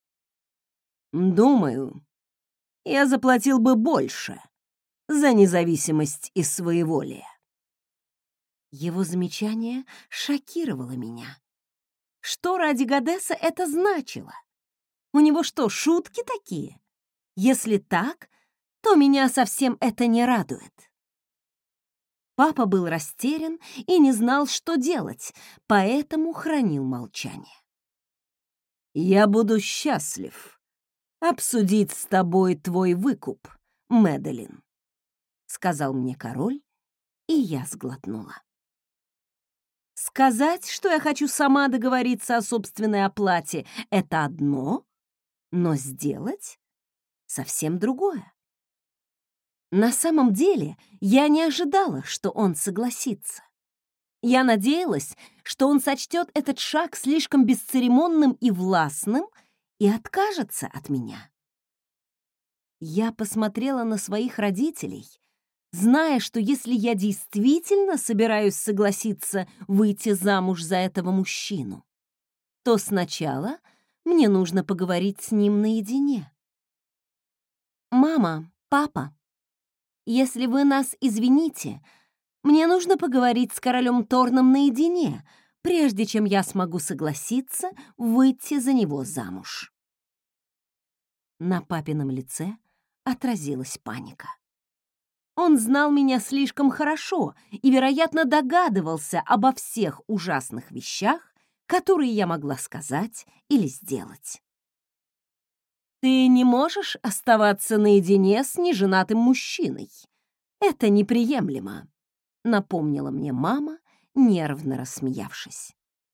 «Думаю, я заплатил бы больше за независимость и своеволие». Его замечание шокировало меня. Что ради Гадеса это значило? У него что, шутки такие? Если так, то меня совсем это не радует. Папа был растерян и не знал, что делать, поэтому хранил молчание. «Я буду счастлив обсудить с тобой твой выкуп, Мэдалин», — сказал мне король, и я сглотнула. Сказать, что я хочу сама договориться о собственной оплате, — это одно, но сделать — совсем другое. На самом деле я не ожидала, что он согласится. Я надеялась, что он сочтет этот шаг слишком бесцеремонным и властным и откажется от меня. Я посмотрела на своих родителей, зная, что если я действительно собираюсь согласиться выйти замуж за этого мужчину, то сначала мне нужно поговорить с ним наедине. «Мама, папа, если вы нас извините, мне нужно поговорить с королем Торном наедине, прежде чем я смогу согласиться выйти за него замуж». На папином лице отразилась паника. Он знал меня слишком хорошо и, вероятно, догадывался обо всех ужасных вещах, которые я могла сказать или сделать. «Ты не можешь оставаться наедине с неженатым мужчиной. Это неприемлемо», — напомнила мне мама, нервно рассмеявшись.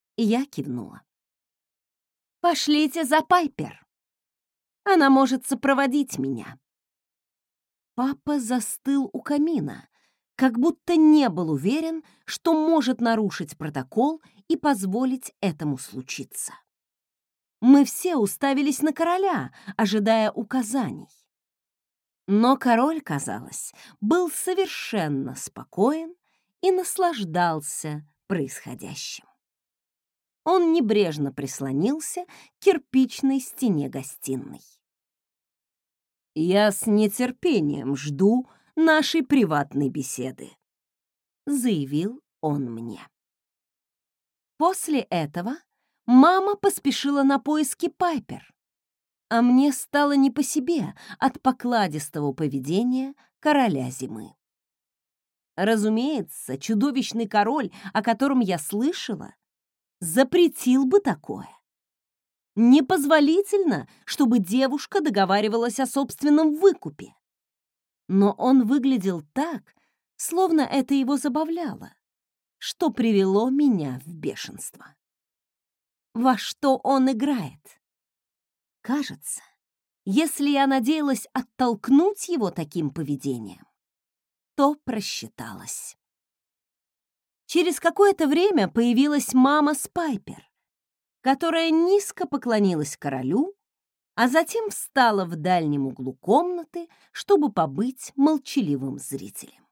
И я кивнула. «Пошлите за Пайпер. Она может сопроводить меня». Папа застыл у камина, как будто не был уверен, что может нарушить протокол и позволить этому случиться. Мы все уставились на короля, ожидая указаний. Но король, казалось, был совершенно спокоен и наслаждался происходящим. Он небрежно прислонился к кирпичной стене гостиной. «Я с нетерпением жду нашей приватной беседы», — заявил он мне. После этого мама поспешила на поиски Пайпер, а мне стало не по себе от покладистого поведения короля зимы. Разумеется, чудовищный король, о котором я слышала, запретил бы такое. Непозволительно, чтобы девушка договаривалась о собственном выкупе. Но он выглядел так, словно это его забавляло, что привело меня в бешенство. Во что он играет? Кажется, если я надеялась оттолкнуть его таким поведением, то просчиталась. Через какое-то время появилась мама с Пайпер, которая низко поклонилась королю, а затем встала в дальнем углу комнаты, чтобы побыть молчаливым зрителем.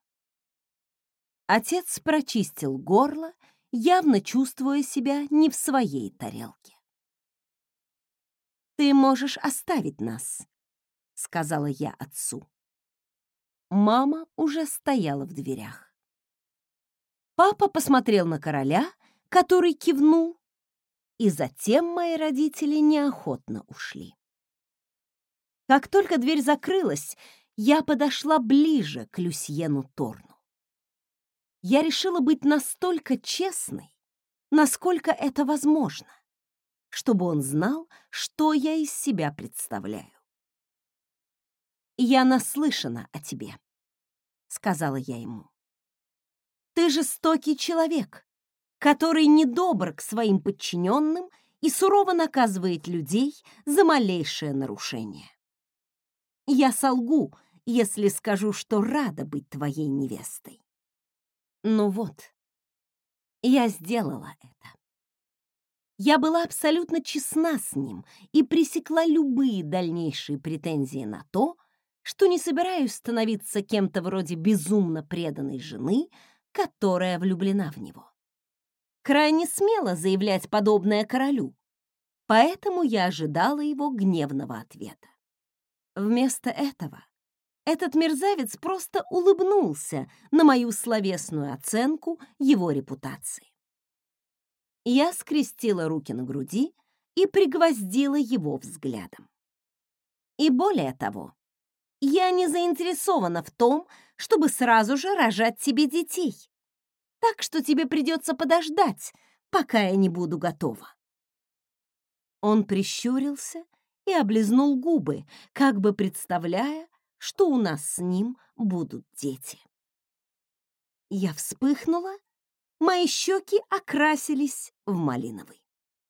Отец прочистил горло, явно чувствуя себя не в своей тарелке. «Ты можешь оставить нас», — сказала я отцу. Мама уже стояла в дверях. Папа посмотрел на короля, который кивнул, и затем мои родители неохотно ушли. Как только дверь закрылась, я подошла ближе к Люсьену Торну. Я решила быть настолько честной, насколько это возможно, чтобы он знал, что я из себя представляю. «Я наслышана о тебе», — сказала я ему. «Ты жестокий человек, который недобр к своим подчиненным и сурово наказывает людей за малейшее нарушение. Я солгу, если скажу, что рада быть твоей невестой. Ну вот, я сделала это. Я была абсолютно честна с ним и пресекла любые дальнейшие претензии на то, что не собираюсь становиться кем-то вроде безумно преданной жены, которая влюблена в него. Крайне смело заявлять подобное королю, поэтому я ожидала его гневного ответа. Вместо этого этот мерзавец просто улыбнулся на мою словесную оценку его репутации. Я скрестила руки на груди и пригвоздила его взглядом. И более того, я не заинтересована в том, чтобы сразу же рожать тебе детей, так что тебе придется подождать, пока я не буду готова. Он прищурился и облизнул губы, как бы представляя, что у нас с ним будут дети. Я вспыхнула, мои щеки окрасились в малиновый.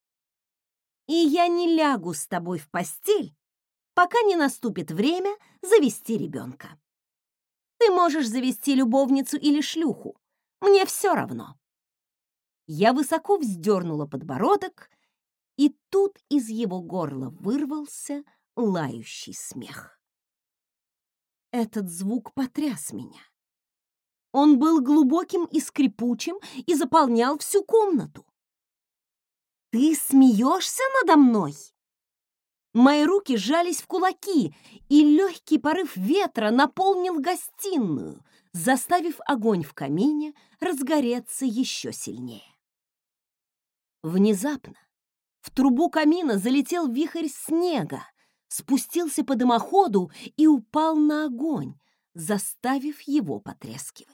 И я не лягу с тобой в постель, пока не наступит время завести ребенка. Ты можешь завести любовницу или шлюху, мне все равно. Я высоко вздернула подбородок, и тут из его горла вырвался лающий смех. Этот звук потряс меня. Он был глубоким и скрипучим и заполнял всю комнату. «Ты смеешься надо мной?» Мои руки сжались в кулаки, и легкий порыв ветра наполнил гостиную, заставив огонь в камине разгореться еще сильнее. Внезапно в трубу камина залетел вихрь снега, спустился по дымоходу и упал на огонь, заставив его потрескивать.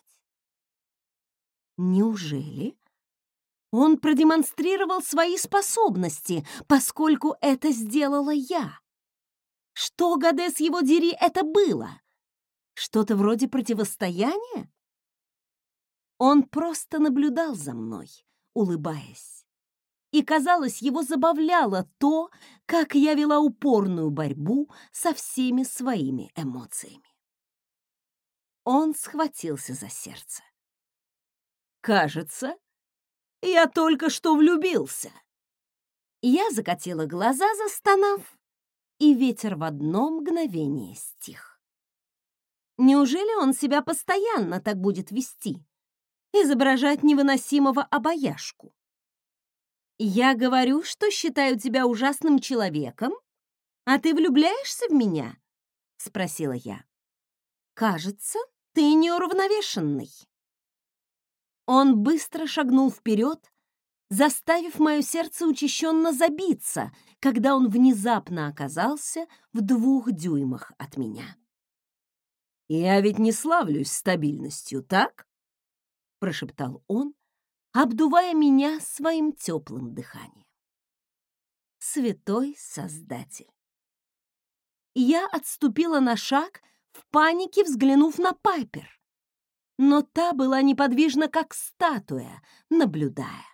Неужели он продемонстрировал свои способности, поскольку это сделала я? Что, Гадес его дери, это было? Что-то вроде противостояния? Он просто наблюдал за мной, улыбаясь, и, казалось, его забавляло то, как я вела упорную борьбу со всеми своими эмоциями. Он схватился за сердце. «Кажется, я только что влюбился!» Я закатила глаза, застонав, и ветер в одно мгновение стих. Неужели он себя постоянно так будет вести? Изображать невыносимого обаяшку? Я говорю, что считаю тебя ужасным человеком, а ты влюбляешься в меня? Спросила я. Кажется, ты неуравновешенный. Он быстро шагнул вперед, заставив мое сердце учащенно забиться, когда он внезапно оказался в 2 дюймах от меня. «Я ведь не славлюсь стабильностью, так?» — прошептал он, обдувая меня своим теплым дыханием. Святой Создатель! Я отступила на шаг, в панике взглянув на Пайпер, но та была неподвижна, как статуя, наблюдая.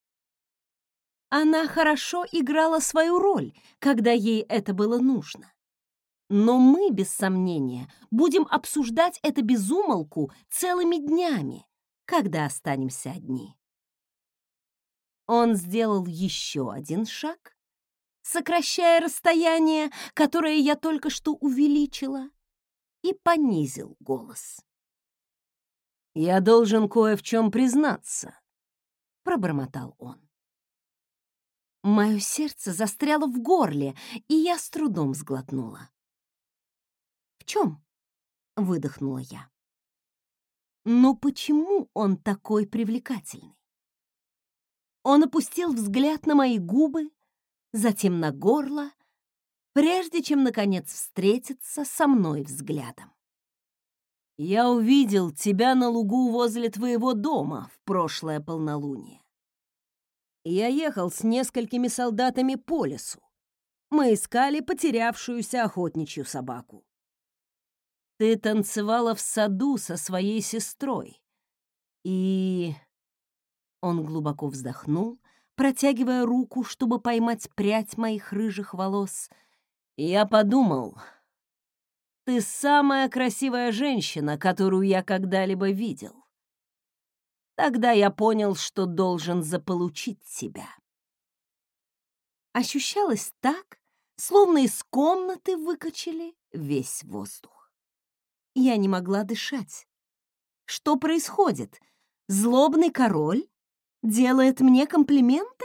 Она хорошо играла свою роль, когда ей это было нужно. Но мы, без сомнения, будем обсуждать это без умолку целыми днями, когда останемся одни. Он сделал еще один шаг, сокращая расстояние, которое я только что увеличила, и понизил голос. «Я должен кое в чем признаться», — пробормотал он. Мое сердце застряло в горле, и я с трудом сглотнула. «В чем?» — выдохнула я. «Но почему он такой привлекательный?» Он опустил взгляд на мои губы, затем на горло, прежде чем, наконец, встретиться со мной взглядом. «Я увидел тебя на лугу возле твоего дома в прошлое полнолуние. Я ехал с несколькими солдатами по лесу. Мы искали потерявшуюся охотничью собаку. Ты танцевала в саду со своей сестрой. И...» Он глубоко вздохнул, протягивая руку, чтобы поймать прядь моих рыжих волос. «Я подумал, ты самая красивая женщина, которую я когда-либо видел. Тогда я понял, что должен заполучить тебя». Ощущалось так, словно из комнаты выкачали весь воздух. Я не могла дышать. Что происходит? Злобный король делает мне комплименты?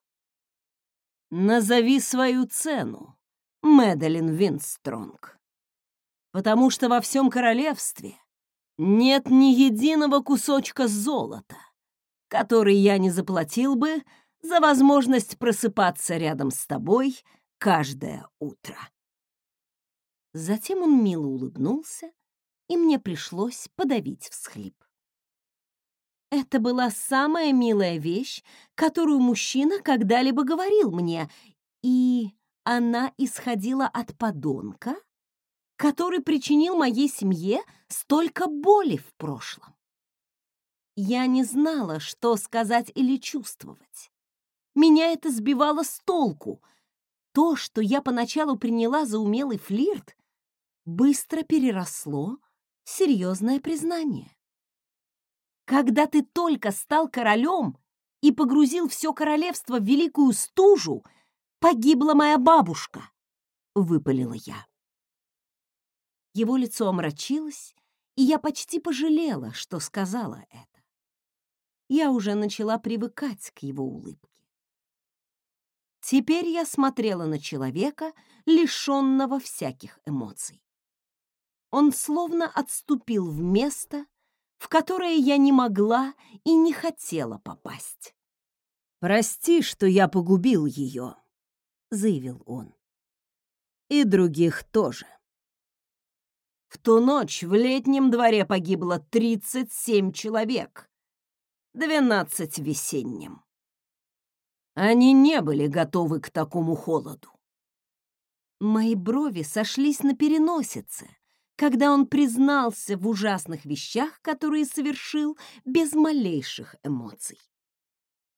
«Назови свою цену, Мэдалин Винстронг, потому что во всем королевстве нет ни единого кусочка золота, который я не заплатил бы за возможность просыпаться рядом с тобой каждое утро». Затем он мило улыбнулся, и мне пришлось подавить всхлип. Это была самая милая вещь, которую мужчина когда-либо говорил мне, и она исходила от подонка, который причинил моей семье столько боли в прошлом. Я не знала, что сказать или чувствовать. Меня это сбивало с толку. То, что я поначалу приняла за умелый флирт, быстро переросло в серьезное признание. Когда ты только стал королем и погрузил все королевство в великую стужу, погибла моя бабушка, — выпалила я. Его лицо омрачилось, и я почти пожалела, что сказала это. Я уже начала привыкать к его улыбке. Теперь я смотрела на человека, лишенного всяких эмоций. Он словно отступил в место, в которое я не могла и не хотела попасть. «Прости, что я погубил ее», — заявил он. «И других тоже. В ту ночь в летнем дворе погибло 37 человек, 12 в весеннем. Они не были готовы к такому холоду». Мои брови сошлись на переносице, когда он признался в ужасных вещах, которые совершил без малейших эмоций.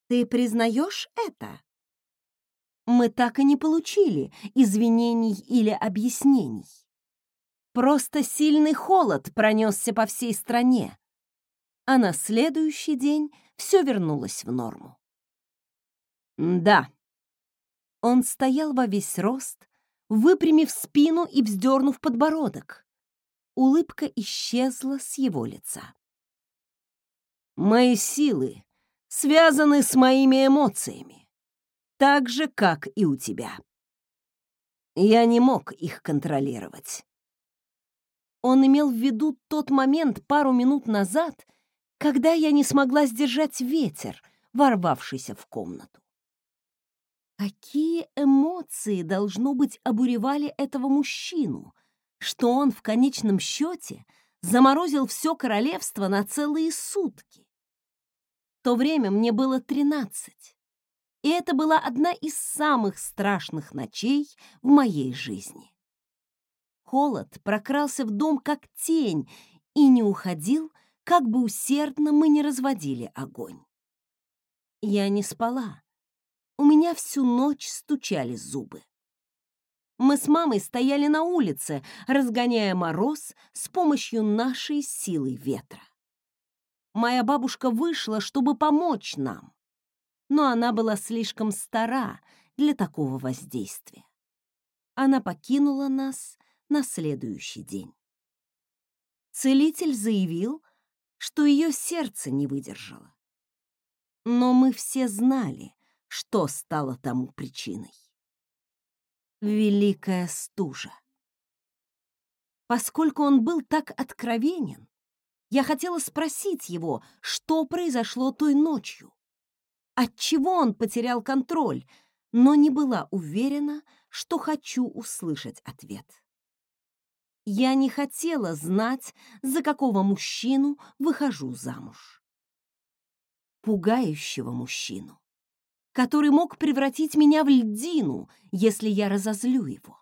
Ты признаешь это? Мы так и не получили извинений или объяснений. Просто сильный холод пронесся по всей стране, а на следующий день все вернулось в норму. Да. Он стоял во весь рост, выпрямив спину и вздернув подбородок. Улыбка исчезла с его лица. Мои силы связаны с моими эмоциями, так же, как и у тебя. Я не мог их контролировать. Он имел в виду тот момент пару минут назад, когда я не смогла сдержать ветер, ворвавшийся в комнату. Какие эмоции, должно быть, обуревали этого мужчину, что он в конечном счете заморозил все королевство на целые сутки. В то время мне было 13, и это была одна из самых страшных ночей в моей жизни. Холод прокрался в дом как тень и не уходил, как бы усердно мы не разводили огонь. Я не спала. У меня всю ночь стучали зубы. Мы с мамой стояли на улице, разгоняя мороз с помощью нашей силы ветра. Моя бабушка вышла, чтобы помочь нам, но она была слишком стара для такого воздействия. Она покинула нас на следующий день. Целитель заявил, что ее сердце не выдержало. Но мы все знали, что стало тому причиной. Великая стужа. Поскольку он был так откровенен, я хотела спросить его, что произошло той ночью, отчего он потерял контроль, но не была уверена, что хочу услышать ответ. Я не хотела знать, за какого мужчину выхожу замуж. Пугающего мужчину, который мог превратить меня в льдину, если я разозлю его.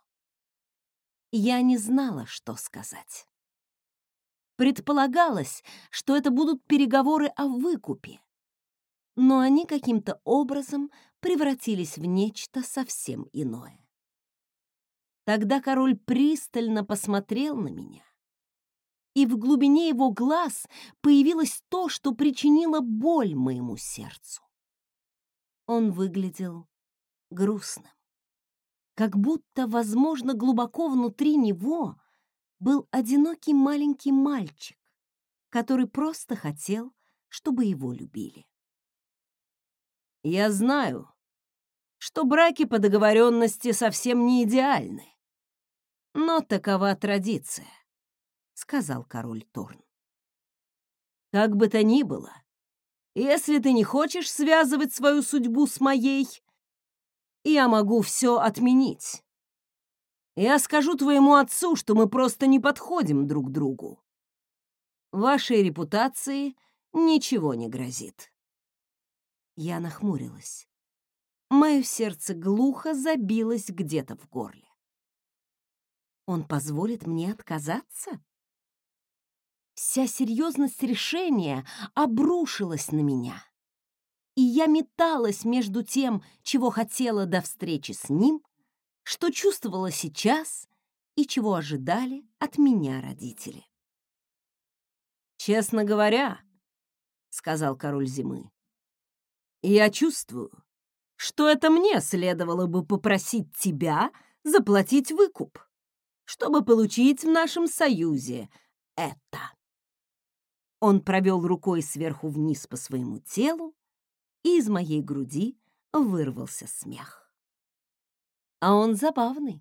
Я не знала, что сказать. Предполагалось, что это будут переговоры о выкупе, но они каким-то образом превратились в нечто совсем иное. Тогда король пристально посмотрел на меня, и в глубине его глаз появилось то, что причинило боль моему сердцу. Он выглядел грустным, как будто, возможно, глубоко внутри него был одинокий маленький мальчик, который просто хотел, чтобы его любили. Я знаю, что браки по договоренности совсем не идеальны, но такова традиция, сказал король Торн. Как бы то ни было, если ты не хочешь связывать свою судьбу с моей, я могу все отменить. Я скажу твоему отцу, что мы просто не подходим друг другу. Вашей репутации ничего не грозит. Я нахмурилась. Мое сердце глухо забилось где-то в горле. Он позволит мне отказаться? Вся серьезность решения обрушилась на меня, и я металась между тем, чего хотела до встречи с ним, что чувствовала сейчас и чего ожидали от меня родители. «Честно говоря, — сказал король зимы, — я чувствую, что это мне следовало бы попросить тебя заплатить выкуп, чтобы получить в нашем союзе это». Он провел рукой сверху вниз по своему телу, и из моей груди вырвался смех. А он забавный,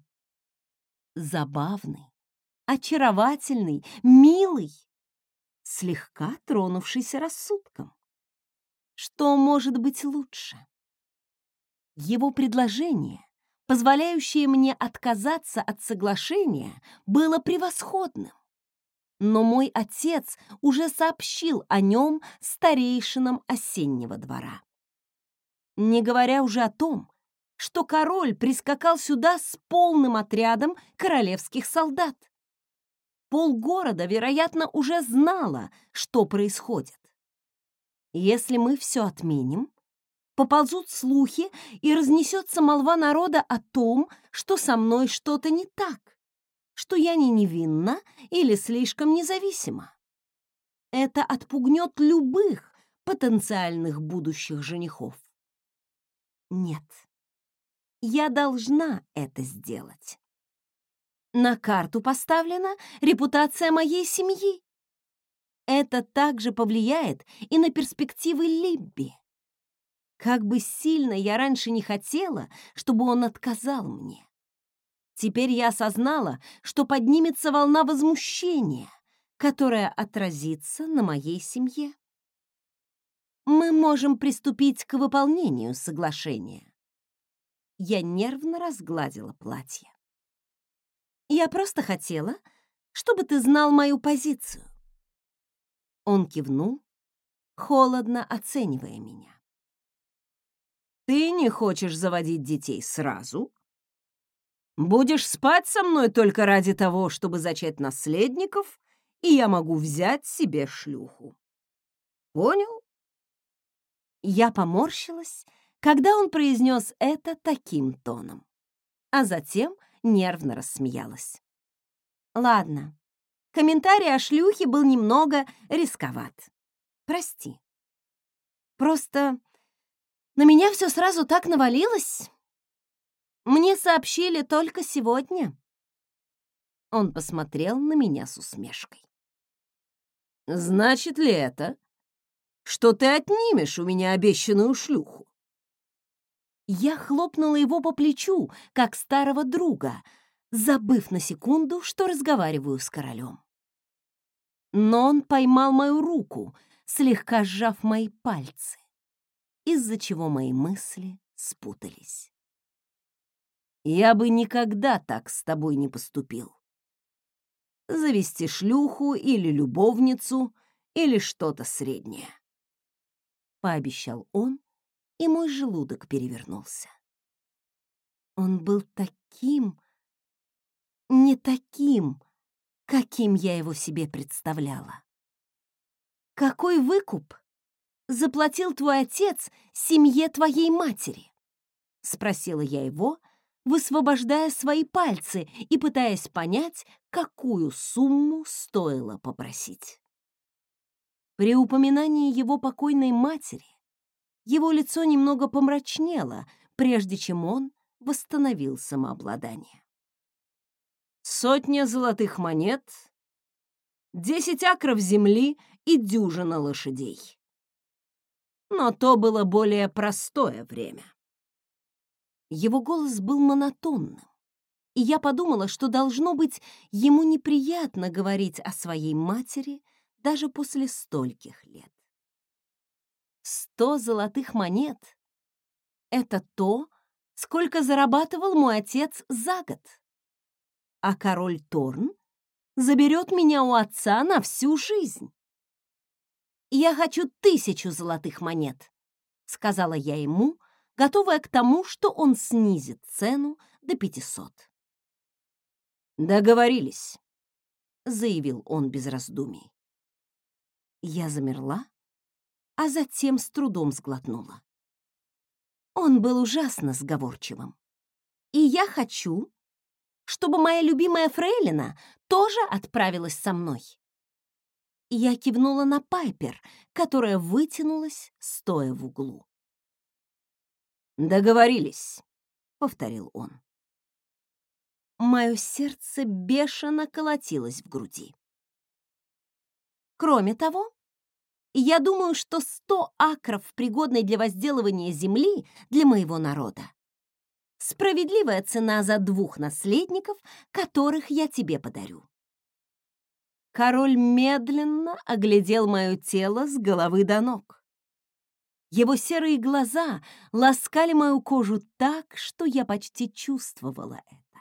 очаровательный, милый, слегка тронувшийся рассудком. Что может быть лучше? Его предложение, позволяющее мне отказаться от соглашения, было превосходным. Но мой отец уже сообщил о нем старейшинам осеннего двора. Не говоря уже о том, что король прискакал сюда с полным отрядом королевских солдат. Полгорода, вероятно, уже знало, что происходит. Если мы все отменим, поползут слухи и разнесется молва народа о том, что со мной что-то не так, что я не невинна или слишком независима. Это отпугнет любых потенциальных будущих женихов. Нет, я должна это сделать. На карту поставлена репутация моей семьи. Это также повлияет и на перспективы Либби. Как бы сильно я раньше не хотела, чтобы он отказал мне. Теперь я осознала, что поднимется волна возмущения, которая отразится на моей семье. Мы можем приступить к выполнению соглашения. Я нервно разгладила платье. Я просто хотела, чтобы ты знал мою позицию. Он кивнул, холодно оценивая меня. Ты не хочешь заводить детей сразу? Будешь спать со мной только ради того, чтобы зачать наследников, и я могу взять себе шлюху. Понял? Я поморщилась, когда он произнес это таким тоном, а затем нервно рассмеялась. Ладно, комментарий о шлюхе был немного рисковат. Прости. Просто на меня все сразу так навалилось. Мне сообщили только сегодня. Он посмотрел на меня с усмешкой. Значит ли это, что ты отнимешь у меня обещанную шлюху? Я хлопнула его по плечу, как старого друга, забыв на секунду, что разговариваю с королем. Но он поймал мою руку, слегка сжав мои пальцы, из-за чего мои мысли спутались. Я бы никогда так с тобой не поступил. Завести шлюху или любовницу, или что-то среднее. Пообещал он, и мой желудок перевернулся. Он был таким, не таким, каким я его себе представляла. Какой выкуп заплатил твой отец семье твоей матери? Спросила я его, высвобождая свои пальцы и пытаясь понять, какую сумму стоило попросить. При упоминании его покойной матери его лицо немного помрачнело, прежде чем он восстановил самообладание. 100 золотых монет, 10 акров земли и дюжина лошадей. Но то было более простое время. Его голос был монотонным, и я подумала, что, должно быть, ему неприятно говорить о своей матери даже после стольких лет. 100 золотых монет — это то, сколько зарабатывал мой отец за год. А король Торн заберет меня у отца на всю жизнь. «Я хочу 1000 золотых монет», — сказала я ему, готовая к тому, что он снизит цену до 500. «Договорились», — заявил он без раздумий. Я замерла, а затем с трудом сглотнула. Он был ужасно сговорчивым. И я хочу, чтобы моя любимая фрейлина тоже отправилась со мной. Я кивнула на Пайпер, которая вытянулась, стоя в углу. «Договорились», — повторил он. Мое сердце бешено колотилось в груди. Кроме того, я думаю, что 100 акров пригодной для возделывания земли для моего народа — справедливая цена за 2 наследников, которых я тебе подарю. Король медленно оглядел мое тело с головы до ног. Его серые глаза ласкали мою кожу так, что я почти чувствовала это.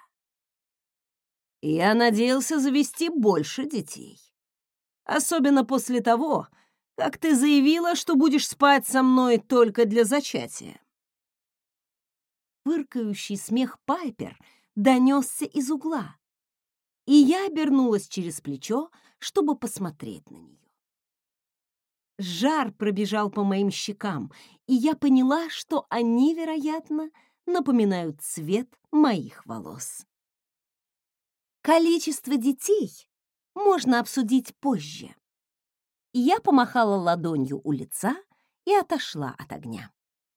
Я надеялся завести больше детей. Особенно после того, как ты заявила, что будешь спать со мной только для зачатия. Фыркающий смех Пайпер донесся из угла, и я обернулась через плечо, чтобы посмотреть на нее. Жар пробежал по моим щекам, и я поняла, что они, вероятно, напоминают цвет моих волос. Количество детей можно обсудить позже. И я помахала ладонью у лица и отошла от огня.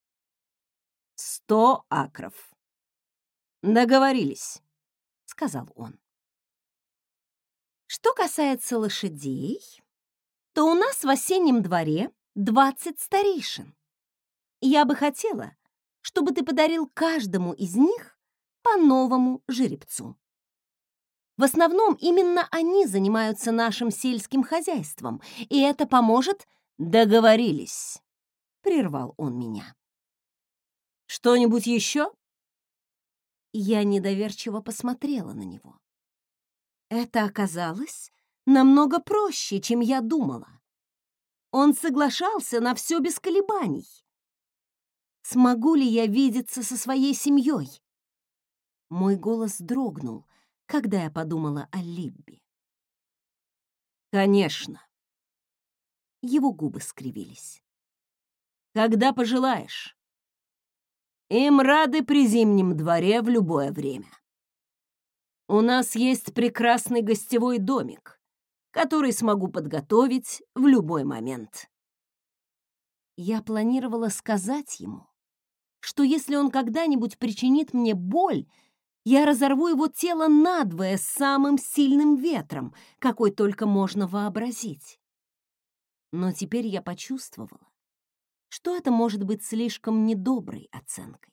100 акров. Договорились, сказал он. Что касается лошадей, то у нас в осеннем дворе 20 старейшин. Я бы хотела, чтобы ты подарил каждому из них по новому жеребцу. В основном именно они занимаются нашим сельским хозяйством, и это поможет. Договорились, прервал он меня. Что-нибудь еще? Я недоверчиво посмотрела на него. Это оказалось намного проще, чем я думала. Он соглашался на все без колебаний. Смогу ли я видеться со своей семьей? Мой голос дрогнул, когда я подумала о Либби. Конечно. Его губы скривились. Когда пожелаешь. Им рады при зимнем дворе в любое время. У нас есть прекрасный гостевой домик, который смогу подготовить в любой момент. Я планировала сказать ему, что если он когда-нибудь причинит мне боль, я разорву его тело надвое самым сильным ветром, какой только можно вообразить. Но теперь я почувствовала, что это может быть слишком недоброй оценкой.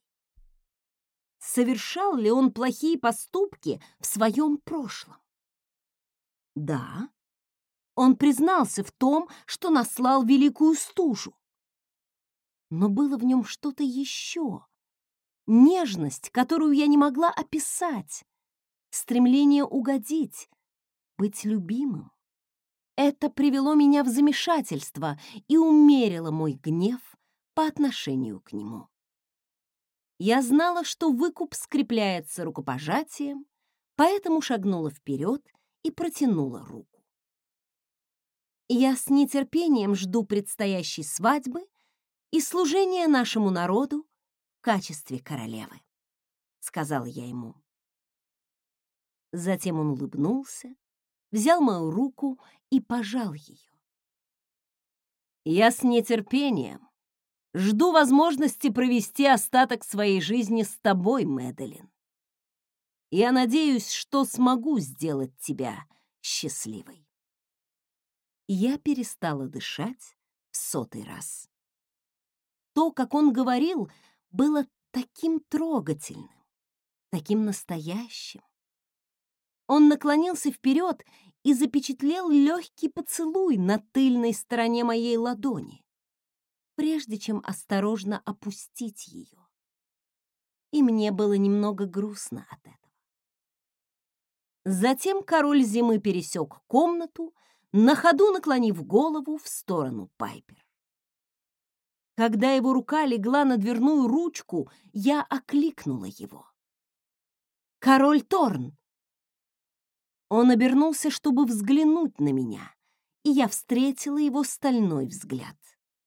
Совершал ли он плохие поступки в своем прошлом? Да, он признался в том, что наслал великую стужу. Но было в нем что-то еще. Нежность, которую я не могла описать. Стремление угодить, быть любимым. Это привело меня в замешательство и умерило мой гнев по отношению к нему. Я знала, что выкуп скрепляется рукопожатием, поэтому шагнула вперед и протянула руку. Я с нетерпением жду предстоящей свадьбы и служения нашему народу в качестве королевы, сказала я ему. Затем он улыбнулся, взял мою руку и пожал ее. Я с нетерпением жду возможности провести остаток своей жизни с тобой, Мэдалин. Я надеюсь, что смогу сделать тебя счастливой. Я перестала дышать в 100-й раз. То, как он говорил, было таким трогательным, таким настоящим. Он наклонился вперед и запечатлел легкий поцелуй на тыльной стороне моей ладони, прежде чем осторожно опустить ее. И мне было немного грустно от этого. Затем король зимы пересек комнату, на ходу наклонив голову в сторону Пайпер. Когда его рука легла на дверную ручку, я окликнула его. «Король Торн!» Он обернулся, чтобы взглянуть на меня, и я встретила его стальной взгляд.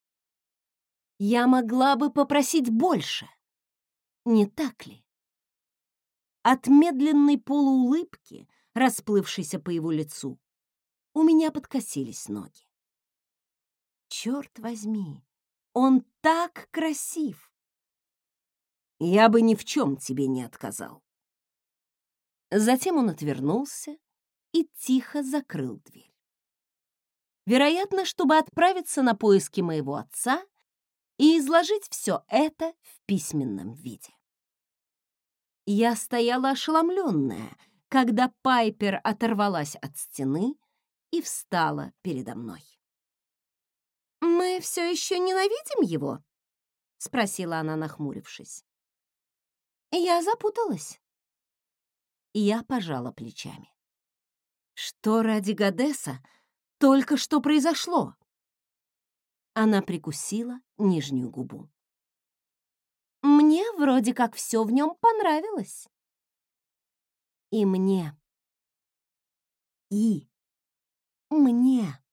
Я могла бы попросить больше, не так ли? От медленной полуулыбки, расплывшейся по его лицу, у меня подкосились ноги. Черт возьми, он так красив! Я бы ни в чем тебе не отказал. Затем он отвернулся и тихо закрыл дверь. Вероятно, чтобы отправиться на поиски моего отца и изложить все это в письменном виде. Я стояла ошеломленная, когда Пайпер оторвалась от стены и встала передо мной. «Мы все еще ненавидим его?» — спросила она, нахмурившись. «Я запуталась». Я пожала плечами. «Что ради Гадеса только что произошло?» Она прикусила нижнюю губу. «Мне вроде как все в нем понравилось». «И мне». «И мне».